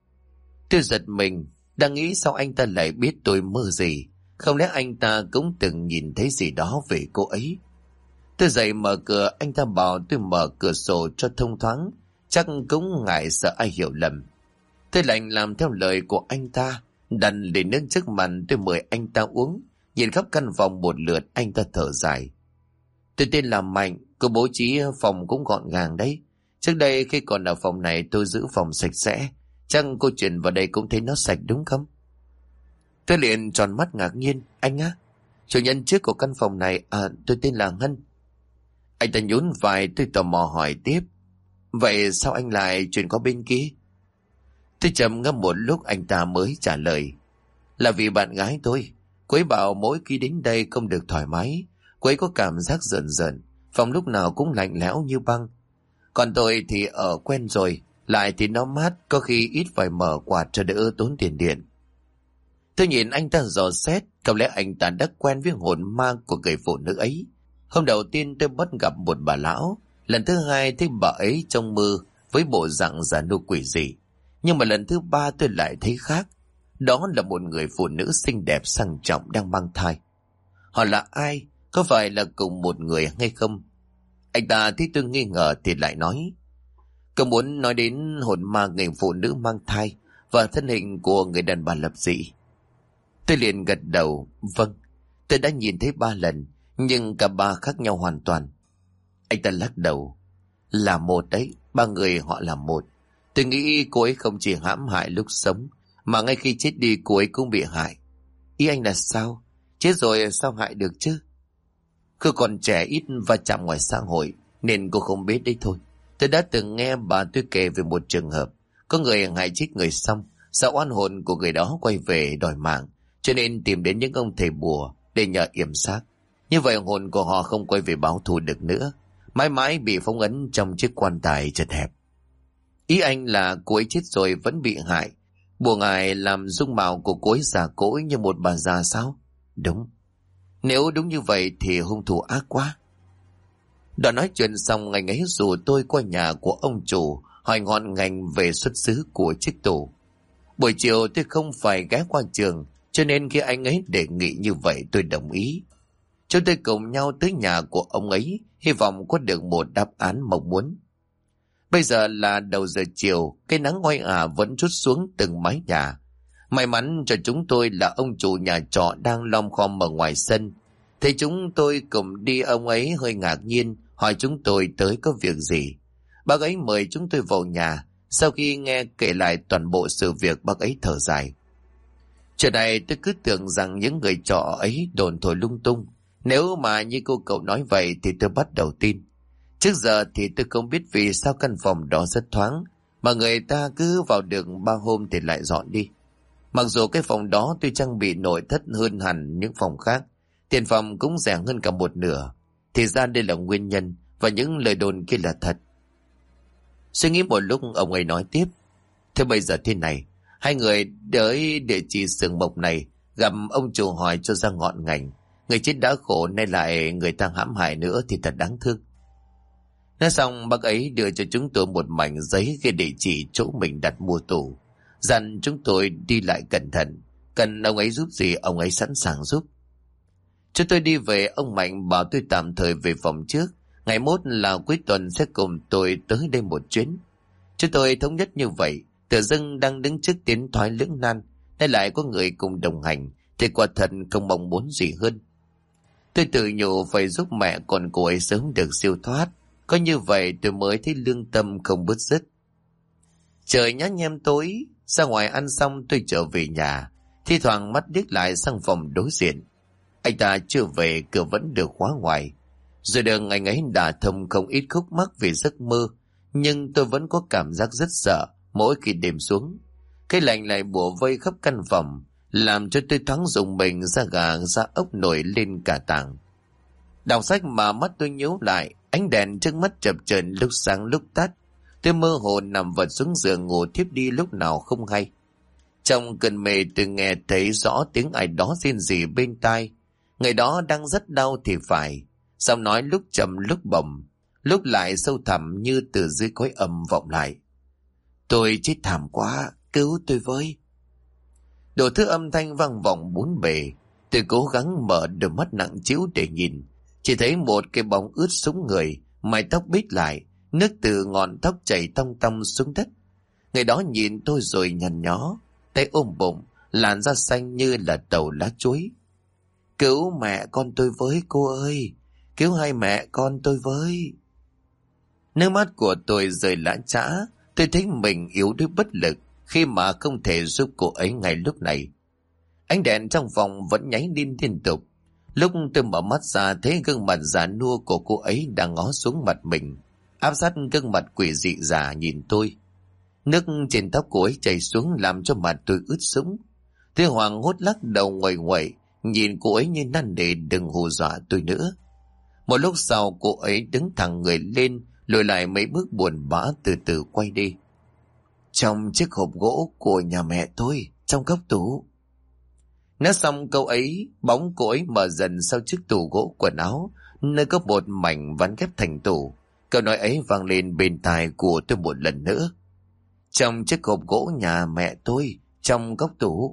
Tôi giật mình, đang nghĩ sao anh ta lại biết tôi mơ gì. Không lẽ anh ta cũng từng nhìn thấy gì đó về cô ấy? Tôi dậy mở cửa, anh ta bảo tôi mở cửa sổ cho thông thoáng, chắc cũng ngại sợ ai hiểu lầm. Tôi lạnh làm theo lời của anh ta, đặt ly nước trước mặt tôi mời anh ta uống. Nhìn khắp căn phòng một lượt, anh ta thở dài: Tôi tên là Mạnh, cô bố trí phòng cũng gọn gàng đấy. Trước đây khi còn ở phòng này tôi giữ phòng sạch sẽ, chắc cô chuyển vào đây cũng thấy nó sạch đúng không? Tôi liền tròn mắt ngạc nhiên: Anh á? Chủ nhân trước của căn phòng này? Tôi tên là Ngân. Anh ta nhún vai. Tôi tò mò hỏi tiếp: Vậy sao anh lại chuyển qua bên kia? Tôi trầm ngâm một lúc, anh ta mới trả lời: Là vì bạn gái tôi. Cô ấy bảo mỗi khi đến đây không được thoải mái. Cô ấy có cảm giác rợn rợn, phòng lúc nào cũng lạnh lẽo như băng. Còn tôi thì ở quen rồi, lại thì nó mát, có khi ít phải mở quạt cho đỡ tốn tiền điện. Tôi nhìn anh ta dò xét, có lẽ anh ta đã quen với hồn ma của người phụ nữ ấy. Hôm đầu tiên tôi bắt gặp một bà lão, lần thứ hai thấy bà ấy trong mơ với bộ dạng già nua quỷ dị. Nhưng mà lần thứ ba tôi lại thấy khác. Đó là một người phụ nữ xinh đẹp sang trọng đang mang thai. Họ là ai? Có phải là cùng một người hay không? Anh ta thấy tôi nghi ngờ thì lại nói: Cậu muốn nói đến hồn ma người phụ nữ mang thai và thân hình của người đàn bà lập dị? Tôi liền gật đầu: Vâng, tôi đã nhìn thấy 3 lần, nhưng cả 3 khác nhau hoàn toàn. Anh ta lắc đầu: Là một đấy, 3 người họ là một. Tôi nghĩ cô ấy không chỉ hãm hại lúc sống, mà ngay khi chết đi cô ấy cũng bị hại. Ý anh là sao? Chết rồi sao hại được chứ? Cô còn trẻ, ít va chạm ngoài xã hội, nên cô không biết đấy thôi. Tôi đã từng nghe bà tôi kể về một trường hợp có người hại chết người xong, sợ oan hồn của người đó quay về đòi mạng, cho nên tìm đến những ông thầy bùa để nhờ yểm xác. Như vậy hồn của họ không quay về báo thù được nữa, mãi mãi bị phong ấn trong chiếc quan tài chật hẹp. Ý anh là cô ấy chết rồi vẫn bị hại, bùa ngài làm dung mạo của cô ấy già cỗi như một bà già sao? Đúng. Nếu đúng như vậy thì hung thủ ác quá. Đoạn nói chuyện xong, ngày ấy rủ tôi qua nhà của ông chủ hỏi ngọn ngành về xuất xứ của chiếc tủ. Buổi chiều tôi không phải ghé qua trường, cho nên khi anh ấy đề nghị như vậy tôi đồng ý. Chúng tôi cùng nhau tới nhà của ông ấy, hy vọng có được một đáp án mong muốn. Bây giờ là đầu giờ chiều, cái nắng oi ả vẫn trút xuống từng mái nhà. May mắn cho chúng tôi là ông chủ nhà trọ đang lom khom ở ngoài sân. Thấy chúng tôi cùng đi, ông ấy hơi ngạc nhiên, hỏi chúng tôi tới có việc gì. Bác ấy mời chúng tôi vào nhà. Sau khi nghe kể lại toàn bộ sự việc, bác ấy thở dài. Trước này tôi cứ tưởng rằng những người trọ ấy đồn thổi lung tung. Nếu mà như cô cậu nói vậy thì tôi bắt đầu tin. Trước giờ thì tôi không biết vì sao căn phòng đó rất thoáng, mà người ta cứ vào được 3 hôm thì lại dọn đi. Mặc dù cái phòng đó tuy trang bị nội thất hơn hẳn những phòng khác, tiền phòng cũng rẻ hơn cả một nửa. Thì ra đây là nguyên nhân, và những lời đồn kia là thật. Suy nghĩ một lúc, ông ấy nói tiếp. Thế bây giờ thế này, hai người tới địa chỉ xưởng mộc này, gặp ông chủ hỏi cho ra ngọn ngành. Người chết đã khổ, nay lại người ta hãm hại nữa thì thật đáng thương. Nói xong, bác ấy đưa cho chúng tôi một mảnh giấy ghi địa chỉ chỗ mình đặt mua tủ, dặn chúng tôi đi lại cẩn thận, cần ông ấy giúp gì ông ấy sẵn sàng giúp. Chúng tôi đi về, ông Mạnh bảo tôi tạm thời về phòng trước, ngày mốt là cuối tuần sẽ cùng tôi tới đây một chuyến. Chúng tôi thống nhất như vậy. Tự dưng đang đứng trước tiến thoái lưỡng nan, nay lại có người cùng đồng hành thì quả thật không mong muốn gì hơn. Tôi tự nhủ phải giúp mẹ con cô ấy sớm được siêu thoát, có như vậy tôi mới thấy lương tâm không bứt rứt. Trời nhá nhem tối, ra ngoài ăn xong tôi trở về nhà, thi thoảng mắt liếc lại sang phòng đối diện. Anh ta chưa về, cửa vẫn được khóa ngoài. Rồi đường anh ấy đã thông không ít khúc mắc vì giấc mơ, nhưng tôi vẫn có cảm giác rất sợ mỗi khi đêm xuống. Cái lạnh lại bủa vây khắp căn phòng, làm cho tôi thoáng rùng mình, da gà da ốc nổi lên cả tàng. Đọc sách mà mắt tôi nhíu lại, ánh đèn trước mắt chập chờn lúc sáng lúc tắt. Tôi mơ hồ nằm vật xuống giường ngủ thiếp đi lúc nào không hay. Trong cơn mê tôi nghe thấy rõ tiếng ai đó rên rỉ bên tai. Người đó đang rất đau thì phải, giọng nói lúc trầm lúc bồng, lúc lại sâu thẳm như từ dưới cõi âm vọng lại. Tôi chết thảm quá, cứu tôi với. Đủ thứ âm thanh vang vọng bốn bề. Tôi cố gắng mở đôi mắt nặng trĩu để nhìn, chỉ thấy một cái bóng ướt sũng người, mái tóc bít lại, nước từ ngọn tóc chảy tong tong xuống đất. Người đó nhìn tôi rồi nhăn nhó, tay ôm bụng, làn da xanh như là tàu lá chuối. Cứu mẹ con tôi với cô ơi, cứu hai mẹ con tôi với. Nước mắt của tôi rơi lã chã. Tôi thấy mình yếu đuối bất lực khi mà không thể giúp cô ấy ngay lúc này. Ánh đèn trong phòng vẫn nháy lên liên tục. Lúc tôi mở mắt ra thấy gương mặt già nua của cô ấy đang ngó xuống mặt mình, áp sát gương mặt quỷ dị già nhìn tôi. Nước trên tóc cô ấy chảy xuống làm cho mặt tôi ướt sũng. Tôi hoảng hốt lắc đầu nguậy nguậy, nhìn cô ấy như năn nỉ đừng hù dọa tôi nữa. Một lúc sau cô ấy đứng thẳng người lên, lùi lại mấy bước buồn bã từ từ quay đi. Trong chiếc hộp gỗ của nhà mẹ tôi, trong góc tủ. Nói xong câu ấy, bóng cô ấy mở dần sau chiếc tủ gỗ quần áo, nơi có một mảnh ván ghép thành tủ. Câu nói ấy vang lên bên tai của tôi một lần nữa. Trong chiếc hộp gỗ nhà mẹ tôi, trong góc tủ.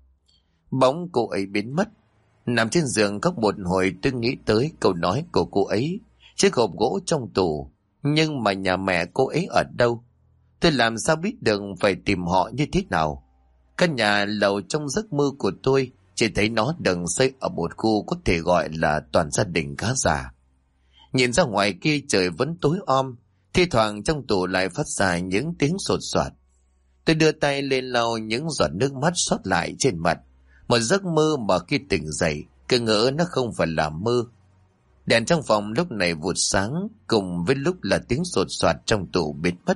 Bóng cô ấy biến mất. Nằm trên giường khóc một hồi, tôi nghĩ tới câu nói của cô ấy. Chiếc hộp gỗ trong tủ, nhưng mà nhà mẹ cô ấy ở đâu? Tôi làm sao biết được phải tìm họ như thế nào? Căn nhà lầu trong giấc mơ của tôi, chỉ thấy nó được xây ở một khu có thể gọi là toàn gia đình khá giả. Nhìn ra ngoài kia trời vẫn tối om, thi thoảng trong tủ lại phát ra những tiếng sột soạt. Tôi đưa tay lên lau những giọt nước mắt sót lại trên mặt. Một giấc mơ mà khi tỉnh dậy, cứ ngỡ nó không phải là mơ. Đèn trong phòng lúc này vụt sáng, cùng với lúc là tiếng sột soạt trong tủ biến mất.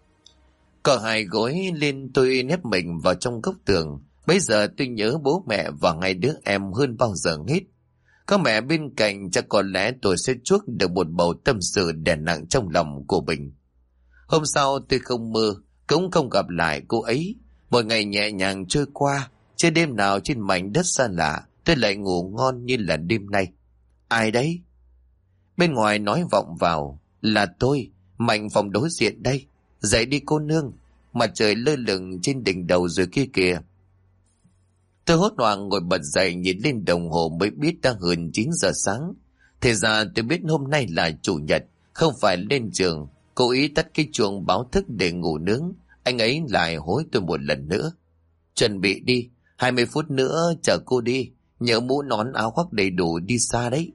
Cọ hai gối lên, tôi nép mình vào trong góc tường. Bây giờ tôi nhớ bố mẹ và ngay đứa em hơn bao giờ hết. Có mẹ bên cạnh chắc có lẽ tôi sẽ chuốc được một bầu tâm sự đè nặng trong lòng của mình. Hôm sau tôi không mơ, cũng không gặp lại cô ấy. Một ngày nhẹ nhàng trôi qua, chưa đêm nào trên mảnh đất xa lạ tôi lại ngủ ngon như là đêm nay. Ai đấy? Bên ngoài nói vọng vào. Là tôi, Mạnh phòng đối diện đây. Dậy đi cô nương, mặt trời lơ lửng trên đỉnh đầu rồi kia kìa. Tôi hốt hoảng ngồi bật dậy nhìn lên đồng hồ mới biết đã hơn 9 giờ sáng. Thế ra tôi biết hôm nay là chủ nhật, không phải lên trường. Cố ý tắt cái chuông báo thức để ngủ nướng. Anh ấy lại hối tôi một lần nữa. Chuẩn bị đi, 20 phút nữa chở cô đi. Nhớ mũ nón áo khoác đầy đủ đi xa đấy.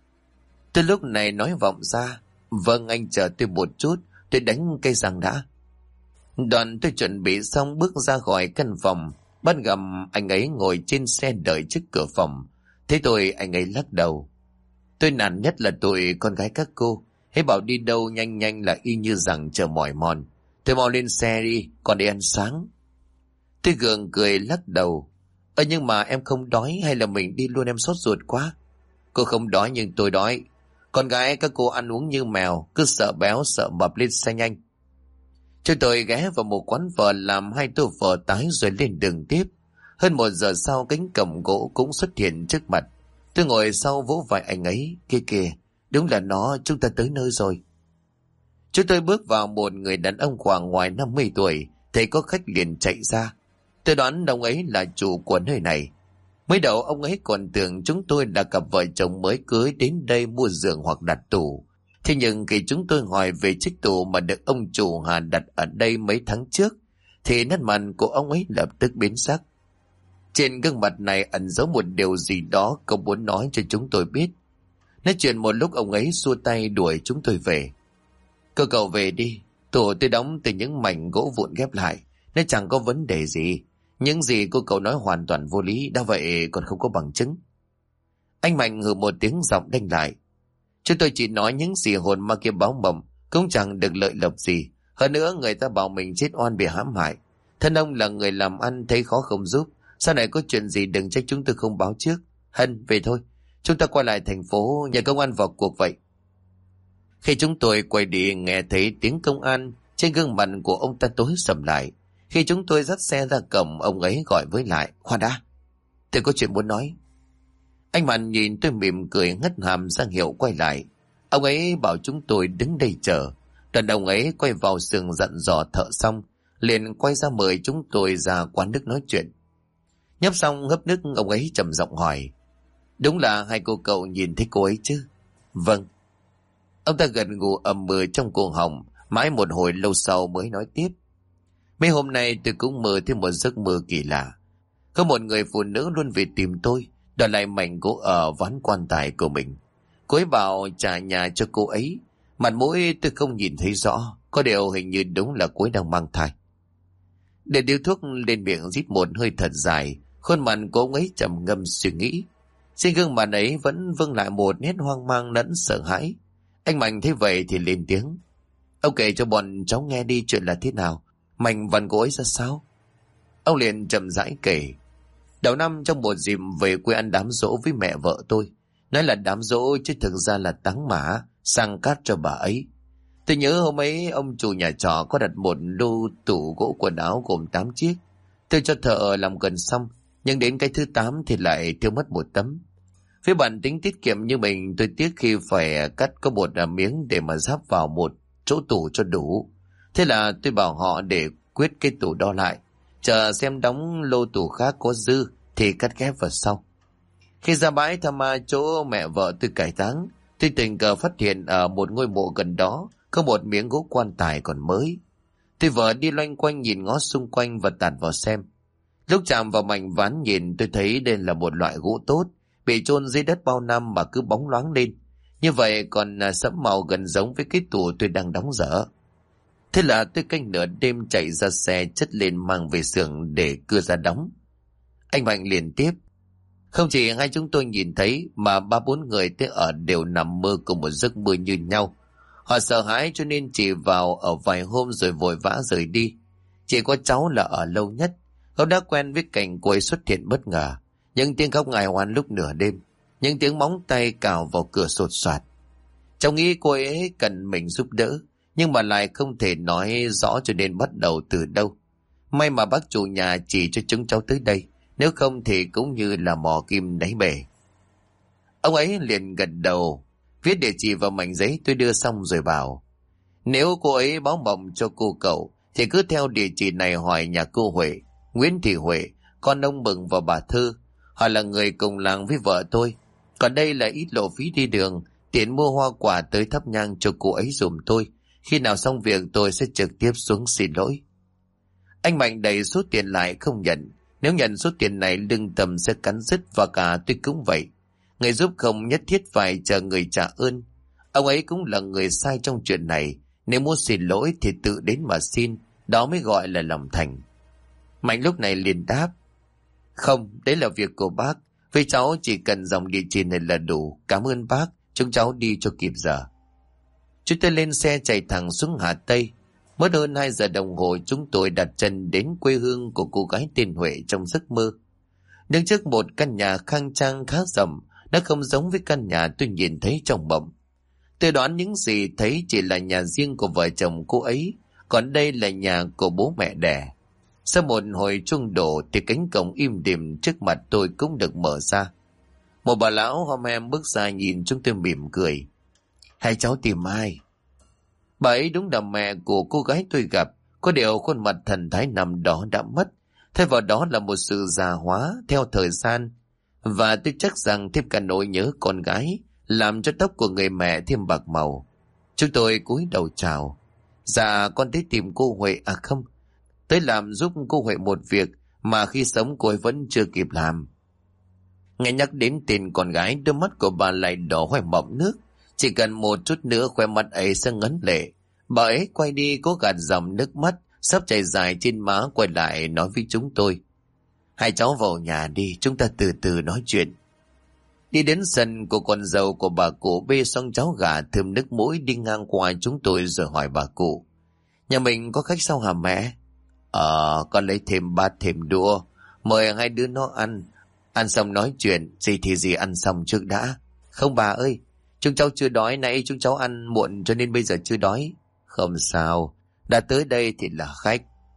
Tôi lúc này nói vọng ra. Vâng, anh chờ tôi một chút, tôi đánh cây răng đã. Đoạn tôi chuẩn bị xong bước ra khỏi căn phòng, bắt gặp anh ấy ngồi trên xe đợi trước cửa phòng. Thế tôi anh ấy lắc đầu. Tôi nản nhất là tụi con gái các cô, hễ bảo đi đâu nhanh nhanh là y như rằng chờ mỏi mòn. Tôi mau lên xe đi, còn đi ăn sáng. Tôi gượng cười lắc đầu. Nhưng mà em không đói, hay là mình đi luôn, em sốt ruột quá. Cô không đói nhưng tôi đói. Con gái các cô ăn uống như mèo, cứ sợ béo sợ mập lên xe nhanh. Chúng tôi ghé vào một quán phở làm 2 tô phở tái rồi lên đường tiếp. Hơn 1 giờ sau cánh cổng gỗ cũng xuất hiện trước mặt. Tôi ngồi sau vỗ vai anh ấy. Kia kìa, đúng là nó, chúng ta tới nơi rồi. Chúng tôi bước vào một người đàn ông khoảng ngoài 50 tuổi, thấy có khách liền chạy ra. Tôi đoán ông ấy là chủ của nơi này. Mới đầu ông ấy còn tưởng chúng tôi là cặp vợ chồng mới cưới đến đây mua giường hoặc đặt tủ. Thế nhưng khi chúng tôi hỏi về chiếc tủ mà được ông chủ Hà đặt ở đây mấy tháng trước, thì nét mặt của ông ấy lập tức biến sắc. Trên gương mặt này ẩn giấu một điều gì đó không muốn nói cho chúng tôi biết. Nói chuyện một lúc ông ấy xua tay đuổi chúng tôi về. Cậu về đi, tủ tôi đóng từ những mảnh gỗ vụn ghép lại, nên chẳng có vấn đề gì. Những gì cậu nói hoàn toàn vô lý, đã vậy còn không có bằng chứng. Anh Mạnh hừ một tiếng giọng đanh lại. Chúng tôi chỉ nói những gì hồn ma kia báo mộng, cũng chẳng được lợi lộc gì. Hơn nữa người ta bảo mình chết oan bị hãm hại. Thân ông là người làm ăn, thấy khó không giúp. Sau này có chuyện gì đừng trách chúng tôi không báo trước. Hân, về thôi. Chúng ta quay lại thành phố, nhờ công an vào cuộc vậy. Khi chúng tôi quay đi nghe thấy tiếng công an, trên gương mặt của ông ta tối sầm lại. Khi chúng tôi dắt xe ra cổng, ông ấy gọi với lại. Khoan đã, tôi có chuyện muốn nói. Anh Mạnh nhìn tôi mỉm cười ngất hàm ra hiệu quay lại. Ông ấy bảo chúng tôi đứng đây chờ. Đàn ông ấy quay vào xưởng dặn dò thợ xong, liền quay ra mời chúng tôi ra quán nước nói chuyện. Nhấp xong hớp nước, ông ấy trầm giọng hỏi. Đúng là hai cô cậu nhìn thấy cô ấy chứ? Vâng. Ông ta gật gù ầm ừ trong cuồng họng, mãi một hồi lâu sau mới nói tiếp. Mấy hôm nay tôi cũng mơ thêm một giấc mơ kỳ lạ. Có một người phụ nữ luôn về tìm tôi, đòi lại mảnh gỗ ở ván quan tài của mình. Cô ấy bảo trả nhà cho cô ấy. Mặt mũi tôi không nhìn thấy rõ, có điều hình như đúng là cô ấy đang mang thai. Để điếu thuốc lên miệng rít một hơi thật dài, khuôn mặt của ông ấy trầm ngâm suy nghĩ. Trên gương mặt ấy vẫn vương lại một nét hoang mang lẫn sợ hãi. Anh Mạnh thấy vậy thì lên tiếng. Ông kể cho bọn cháu nghe đi, chuyện là thế nào? Mạnh vặn cô ấy ra sao? Ông liền chậm rãi kể. Đầu năm trong một dịp về quê ăn đám giỗ với mẹ vợ tôi. Nói là đám giỗ chứ thực ra là táng mả, sang cát cho bà ấy. Tôi nhớ hôm ấy ông chủ nhà trọ có đặt một lô tủ gỗ quần áo gồm 8 chiếc. Tôi cho thợ làm gần xong, nhưng đến cái thứ 8 thì lại thiếu mất một tấm. Với bản tính tiết kiệm như mình, tôi tiếc khi phải cắt có một miếng để mà ráp vào một chỗ tủ cho đủ. Thế là tôi bảo họ để quyết cái tủ đó lại, chờ xem đóng lô tủ khác có dư thì cắt ghép vào sau. Khi ra bãi thăm chỗ mẹ vợ tôi cải táng, tôi tình cờ phát hiện ở một ngôi mộ gần đó có một miếng gỗ quan tài còn mới. Tôi vợ đi loanh quanh nhìn ngó xung quanh và tạt vào xem. Lúc chạm vào mảnh ván nhìn, tôi thấy đây là một loại gỗ tốt, bị chôn dưới đất bao năm mà cứ bóng loáng lên. Như vậy còn sẫm màu gần giống với cái tủ tôi đang đóng dở. Thế là tôi canh nửa đêm chạy ra xe chất lên mang về xưởng để cưa ra đóng. Anh Mạnh liền tiếp. Không chỉ hai chúng tôi nhìn thấy mà 3-4 người tới ở đều nằm mơ cùng một giấc mơ như nhau. Họ sợ hãi cho nên chỉ vào ở vài hôm rồi vội vã rời đi. Chỉ có cháu là ở lâu nhất. Ông đã quen với cảnh cô ấy xuất hiện bất ngờ. Những tiếng khóc ngài oan lúc nửa đêm, những tiếng móng tay cào vào cửa sột soạt. Cháu nghĩ cô ấy cần mình giúp đỡ, nhưng mà lại không thể nói rõ cho nên bắt đầu từ đâu. May mà bác chủ nhà chỉ cho chúng cháu tới đây, nếu không thì cũng như là mò kim đáy bể. Ông ấy liền gật đầu, viết địa chỉ vào mảnh giấy tôi đưa xong rồi bảo. Nếu cô ấy báo mộng cho cô cậu thì cứ theo địa chỉ này hỏi nhà cô Huệ, Nguyễn Thị Huệ, con ông Mừng và bà Thư. Họ là người cùng làng với vợ tôi. Còn đây là ít lộ phí đi đường, tiện mua hoa quả tới thắp nhang cho cô ấy giùm tôi. Khi nào xong việc tôi sẽ trực tiếp xuống xin lỗi. Anh Mạnh đẩy số tiền lại không nhận. Nếu nhận số tiền này lương tâm sẽ cắn rứt, và cả tôi cũng vậy. Người giúp không nhất thiết phải chờ người trả ơn. Ông ấy cũng là người sai trong chuyện này. Nếu muốn xin lỗi thì tự đến mà xin, đó mới gọi là lòng thành. Mạnh lúc này liền đáp: Không, đấy là việc của bác. Với cháu chỉ cần dòng địa chỉ này là đủ. Cảm ơn bác, chúng cháu đi cho kịp giờ. Chúng tôi lên xe chạy thẳng xuống Hà Tây. Mất hơn 2 giờ đồng hồ chúng tôi đặt chân đến quê hương của cô gái tên Huệ trong giấc mơ. Đứng trước một căn nhà khang trang khá rộng, nó không giống với căn nhà tôi nhìn thấy trong mộng. Tôi đoán những gì thấy chỉ là nhà riêng của vợ chồng cô ấy, còn đây là nhà của bố mẹ đẻ. Sau một hồi chuông đổ thì cánh cổng im đìm trước mặt tôi cũng được mở ra. Một bà lão hom hem bước ra nhìn chúng tôi mỉm cười. Hai cháu tìm ai? Bà ấy đúng là mẹ của cô gái tôi gặp, có điều khuôn mặt thần thái năm đó đã mất. Thay vào đó là một sự già hóa theo thời gian, và tôi chắc rằng thêm cả nỗi nhớ con gái, làm cho tóc của người mẹ thêm bạc màu. Chúng tôi cúi đầu chào. Dạ con tới tìm cô Huệ à không? Tới làm giúp cô Huệ một việc mà khi sống cô ấy vẫn chưa kịp làm. Nghe nhắc đến tên con gái, đôi mắt của bà lại đỏ hoe mọng nước. Chỉ cần một chút nữa khoe mắt ấy sẽ ngấn lệ. Bà ấy quay đi cố gạt dòng nước mắt sắp chảy dài trên má, quay lại nói với chúng tôi: Hai cháu vào nhà đi, chúng ta từ từ nói chuyện. Đi đến sân của con dâu của bà cụ bê xong cháo gà thơm nước mũi đi ngang qua chúng tôi rồi hỏi bà cụ: Nhà mình có khách sao hả mẹ? Con lấy thêm bát thêm đũa, mời hai đứa nó ăn. Ăn xong nói chuyện, gì thì gì ăn xong trước đã. Không bà ơi, chúng cháu chưa đói, nãy chúng cháu ăn muộn cho nên bây giờ chưa đói. Không sao, đã tới đây thì là khách.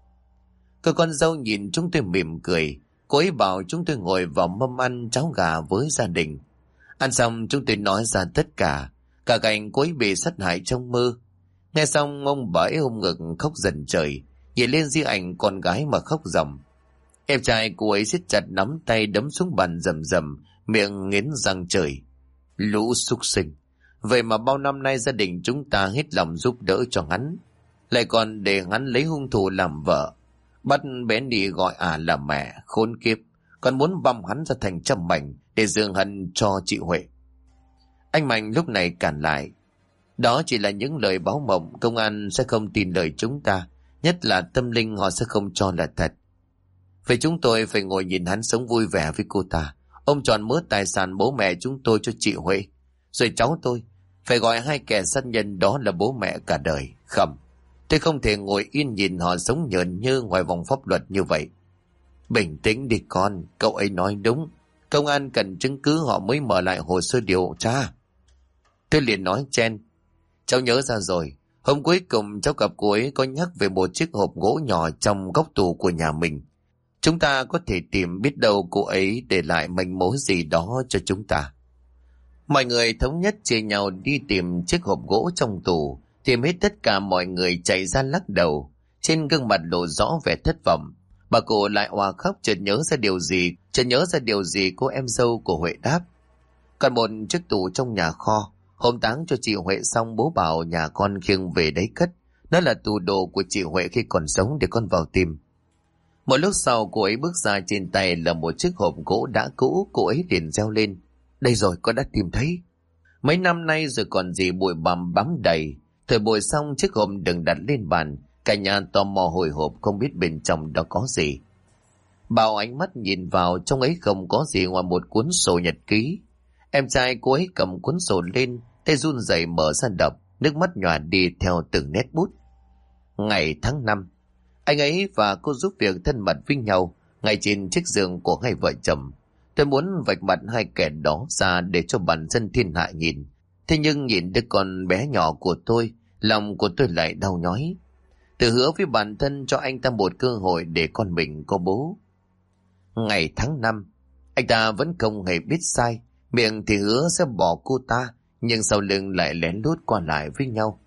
Cô con dâu nhìn chúng tôi mỉm cười. Cô ấy bảo chúng tôi ngồi vào mâm ăn cháo gà với gia đình. Ăn xong chúng tôi nói ra tất cả cảnh cô ấy bị sát hại trong mơ. Nghe xong ông bà ấy ôm ngực khóc dần trời, nhìn lên di ảnh con gái mà khóc ròng. Em trai cô ấy siết chặt nắm tay đấm xuống bàn rầm rầm, miệng nghiến răng trời: Lũ súc sinh, vậy mà bao năm nay gia đình chúng ta hết lòng giúp đỡ cho hắn, lại còn để hắn lấy hung thủ làm vợ, bắt bé đi gọi là mẹ, khốn kiếp, còn muốn băm hắn ra thành trăm mảnh để dường hận cho chị Huệ. Anh Mạnh lúc này cản lại: Đó chỉ là những lời báo mộng, công an sẽ không tin lời chúng ta, nhất là tâm linh họ sẽ không cho là thật. Vậy chúng tôi phải ngồi nhìn hắn sống vui vẻ với cô ta, ông tròn mớ tài sản bố mẹ chúng tôi cho chị Huệ, rồi cháu tôi phải gọi hai kẻ sát nhân đó là bố mẹ cả đời. Không, tôi không thể ngồi yên nhìn họ sống nhởn nhơ ngoài vòng pháp luật như vậy. Bình tĩnh đi con, cậu ấy nói đúng, công an cần chứng cứ họ mới mở lại hồ sơ điều tra. Tôi liền nói chen: Cháu nhớ ra rồi, hôm cuối cùng cháu gặp cô ấy có nhắc về một chiếc hộp gỗ nhỏ trong góc tủ của nhà mình. Chúng ta có thể tìm, biết đâu cô ấy để lại manh mối gì đó cho chúng ta. Mọi người thống nhất chia nhau đi tìm chiếc hộp gỗ trong tủ. Tìm hết tất cả mọi người chạy ra lắc đầu, trên gương mặt lộ rõ vẻ thất vọng. Bà cụ lại òa khóc, chợt nhớ ra điều gì cô em dâu của Huệ đáp: Còn một chiếc tủ trong nhà kho, hôm táng cho chị Huệ xong bố bảo nhà con khiêng về đấy cất. Nó là tủ đồ của chị Huệ khi còn sống, để con vào tìm. Một lúc sau cô ấy bước ra, trên tay là một chiếc hộp gỗ đã cũ. Cô ấy liền reo lên: Đây rồi, con đã tìm thấy. Mấy năm nay rồi còn gì bụi bặm bám đầy. Thời bồi xong chiếc hộp đừng đặt lên bàn, cả nhà tò mò hồi hộp không biết bên trong đó có gì. Bao ánh mắt nhìn vào, trong ấy không có gì ngoài một cuốn sổ nhật ký. Em trai cô ấy cầm cuốn sổ lên, tay run rẩy mở ra đọc, nước mắt nhòa đi theo từng nét bút. Ngày tháng 5, anh ấy và cô giúp việc thân mật với nhau ngay trên chiếc giường của hai vợ chồng. Tôi muốn vạch mặt hai kẻ đó ra để cho bản dân thiên hạ nhìn. Thế nhưng nhìn đứa con bé nhỏ của tôi, lòng của tôi lại đau nhói. Tự hứa với bản thân cho anh ta một cơ hội để con mình có bố. Ngày tháng 5, anh ta vẫn không hề biết sai, miệng thì hứa sẽ bỏ cô ta, nhưng sau lưng lại lén lút qua lại với nhau.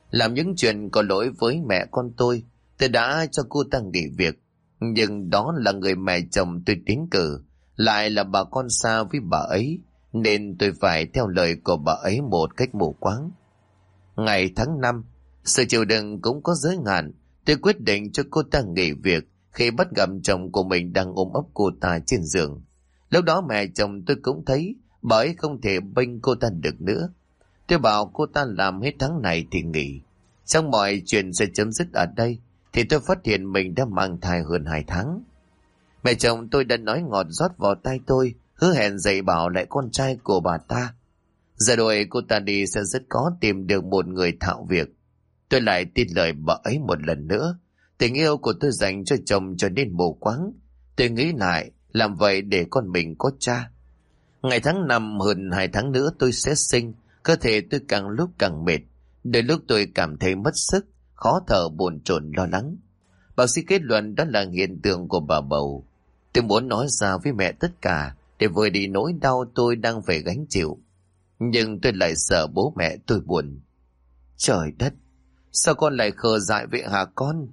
Làm những chuyện có lỗi với mẹ con tôi đã cho cô ta nghỉ việc. Nhưng đó là người mẹ chồng tôi tiến cử, lại là bà con xa với bà ấy, nên tôi phải theo lời của bà ấy một cách mù quáng. Ngày tháng 5, sự chịu đựng cũng có giới hạn. Tôi quyết định cho cô ta nghỉ việc khi bắt gặp chồng của mình đang ôm ấp cô ta trên giường. Lúc đó mẹ chồng tôi cũng thấy bà ấy không thể bênh cô ta được nữa. Tôi bảo cô ta làm hết tháng này thì nghỉ. Xong mọi chuyện sẽ chấm dứt ở đây, thì tôi phát hiện mình đã mang thai hơn 2 tháng. Mẹ chồng tôi đã nói ngọt rót vào tai tôi, hứa hẹn dạy bảo lại con trai của bà ta. Giờ đuổi cô ta đi sẽ rất khó tìm được một người thạo việc. Tôi lại tin lời bà ấy một lần nữa. Tình yêu của tôi dành cho chồng trở nên mù quáng. Tôi nghĩ lại, làm vậy để con mình có cha. Ngày tháng 5 hơn 2 tháng nữa tôi sẽ sinh. Cơ thể tôi càng lúc càng mệt. Đôi lúc tôi cảm thấy mất sức, khó thở, bồn chồn lo lắng. Bác sĩ kết luận đó là hiện tượng của bà bầu. Tôi muốn nói ra với mẹ tất cả để vơi đi nỗi đau tôi đang phải gánh chịu. Nhưng tôi lại sợ bố mẹ tôi buồn. Trời đất, sao con lại khờ dại vậy hả con?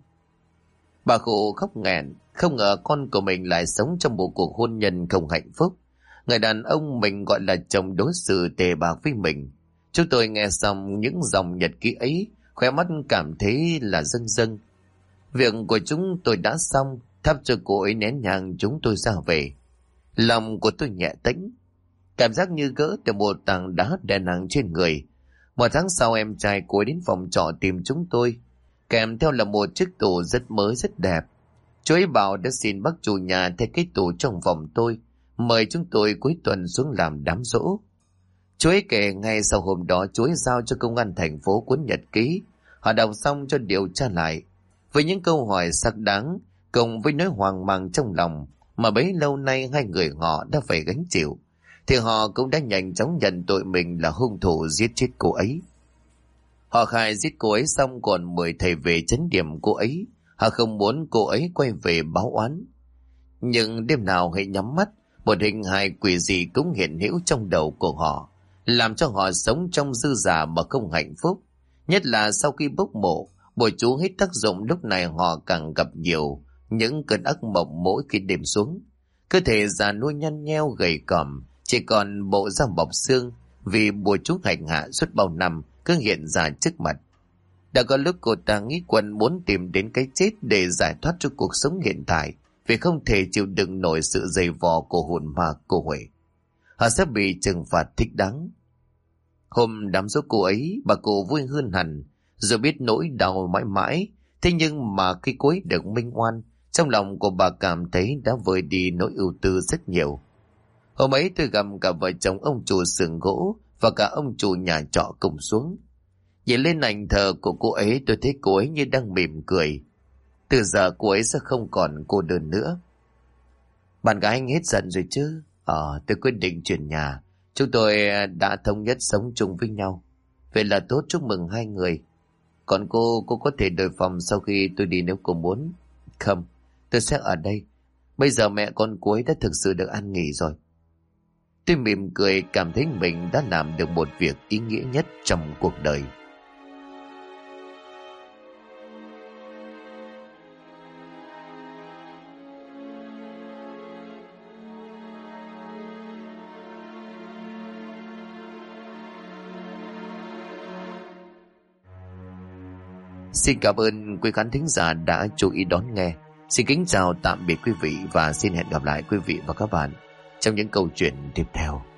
Bà cụ khóc nghẹn, không ngờ con của mình lại sống trong một cuộc hôn nhân không hạnh phúc. Người đàn ông mình gọi là chồng đối xử tệ bạc với mình. Chúng tôi nghe xong những dòng nhật ký ấy, khóe mắt cảm thấy là rưng rưng. Việc của chúng tôi đã xong, thắp cho cô ấy nén nhang chúng tôi ra về. Lòng của tôi nhẹ tĩnh, cảm giác như gỡ từ một tảng đá đè nặng trên người. 1 tháng sau em trai cô ấy đến phòng trọ tìm chúng tôi, kèm theo là một chiếc tủ rất mới rất đẹp. Chú ấy bảo đã xin bác chủ nhà thay cái tủ trong phòng tôi, mời chúng tôi cuối tuần xuống làm đám giỗ. Chú ấy kể ngay sau hôm đó chú ấy giao cho công an thành phố cuốn nhật ký. Họ đọc xong cho điều tra lại, với những câu hỏi xác đáng cùng với nỗi hoang mang trong lòng mà bấy lâu nay hai người họ đã phải gánh chịu, thì họ cũng đã nhanh chóng nhận tội mình là hung thủ giết chết cô ấy. Họ khai giết cô ấy xong còn mời thầy về trấn điểm cô ấy. Họ không muốn cô ấy quay về báo oán. Nhưng đêm nào hãy nhắm mắt, một hình hài quỷ dị cũng hiện hữu trong đầu của họ, làm cho họ sống trong dư giả mà không hạnh phúc. Nhất là sau khi bốc mộ, bùa chú hết tác dụng, lúc này họ càng gặp nhiều những cơn ác mộng mỗi khi đêm xuống. Cơ thể già nua nhăn nheo gầy còm, chỉ còn bộ da bọc xương vì bùa chú hành hạ suốt bao năm cứ hiện ra trước mặt. Đã có lúc cô ta nghĩ quần muốn tìm đến cái chết để giải thoát cho cuộc sống hiện tại, vì không thể chịu đựng nổi sự dày vò của hồn ma cô Huệ. Họ sẽ bị trừng phạt thích đáng. Hôm đám giỗ cô ấy, bà cụ vui hơn hẳn, rồi biết nỗi đau mãi mãi. Thế nhưng mà khi cô ấy được minh oan, trong lòng của bà cảm thấy đã vơi đi nỗi ưu tư rất nhiều. Hôm ấy tôi gặp cả vợ chồng ông chủ xưởng gỗ và cả ông chủ nhà trọ cùng xuống. Nhìn lên ảnh thờ của cô ấy, tôi thấy cô ấy như đang mỉm cười. Từ giờ cô ấy sẽ không còn cô đơn nữa. Bạn gái anh hết giận rồi chứ? Tôi quyết định chuyển nhà. Chúng tôi đã thống nhất sống chung với nhau. Vậy là tốt, chúc mừng hai người. Còn cô có thể đổi phòng sau khi tôi đi nếu cô muốn. Không, tôi sẽ ở đây. Bây giờ mẹ con cô ấy đã thực sự được an nghỉ rồi. Tôi mỉm cười, cảm thấy mình đã làm được một việc ý nghĩa nhất trong cuộc đời. Xin cảm ơn quý khán thính giả đã chú ý đón nghe. Xin kính chào tạm biệt quý vị và xin hẹn gặp lại quý vị và các bạn trong những câu chuyện tiếp theo.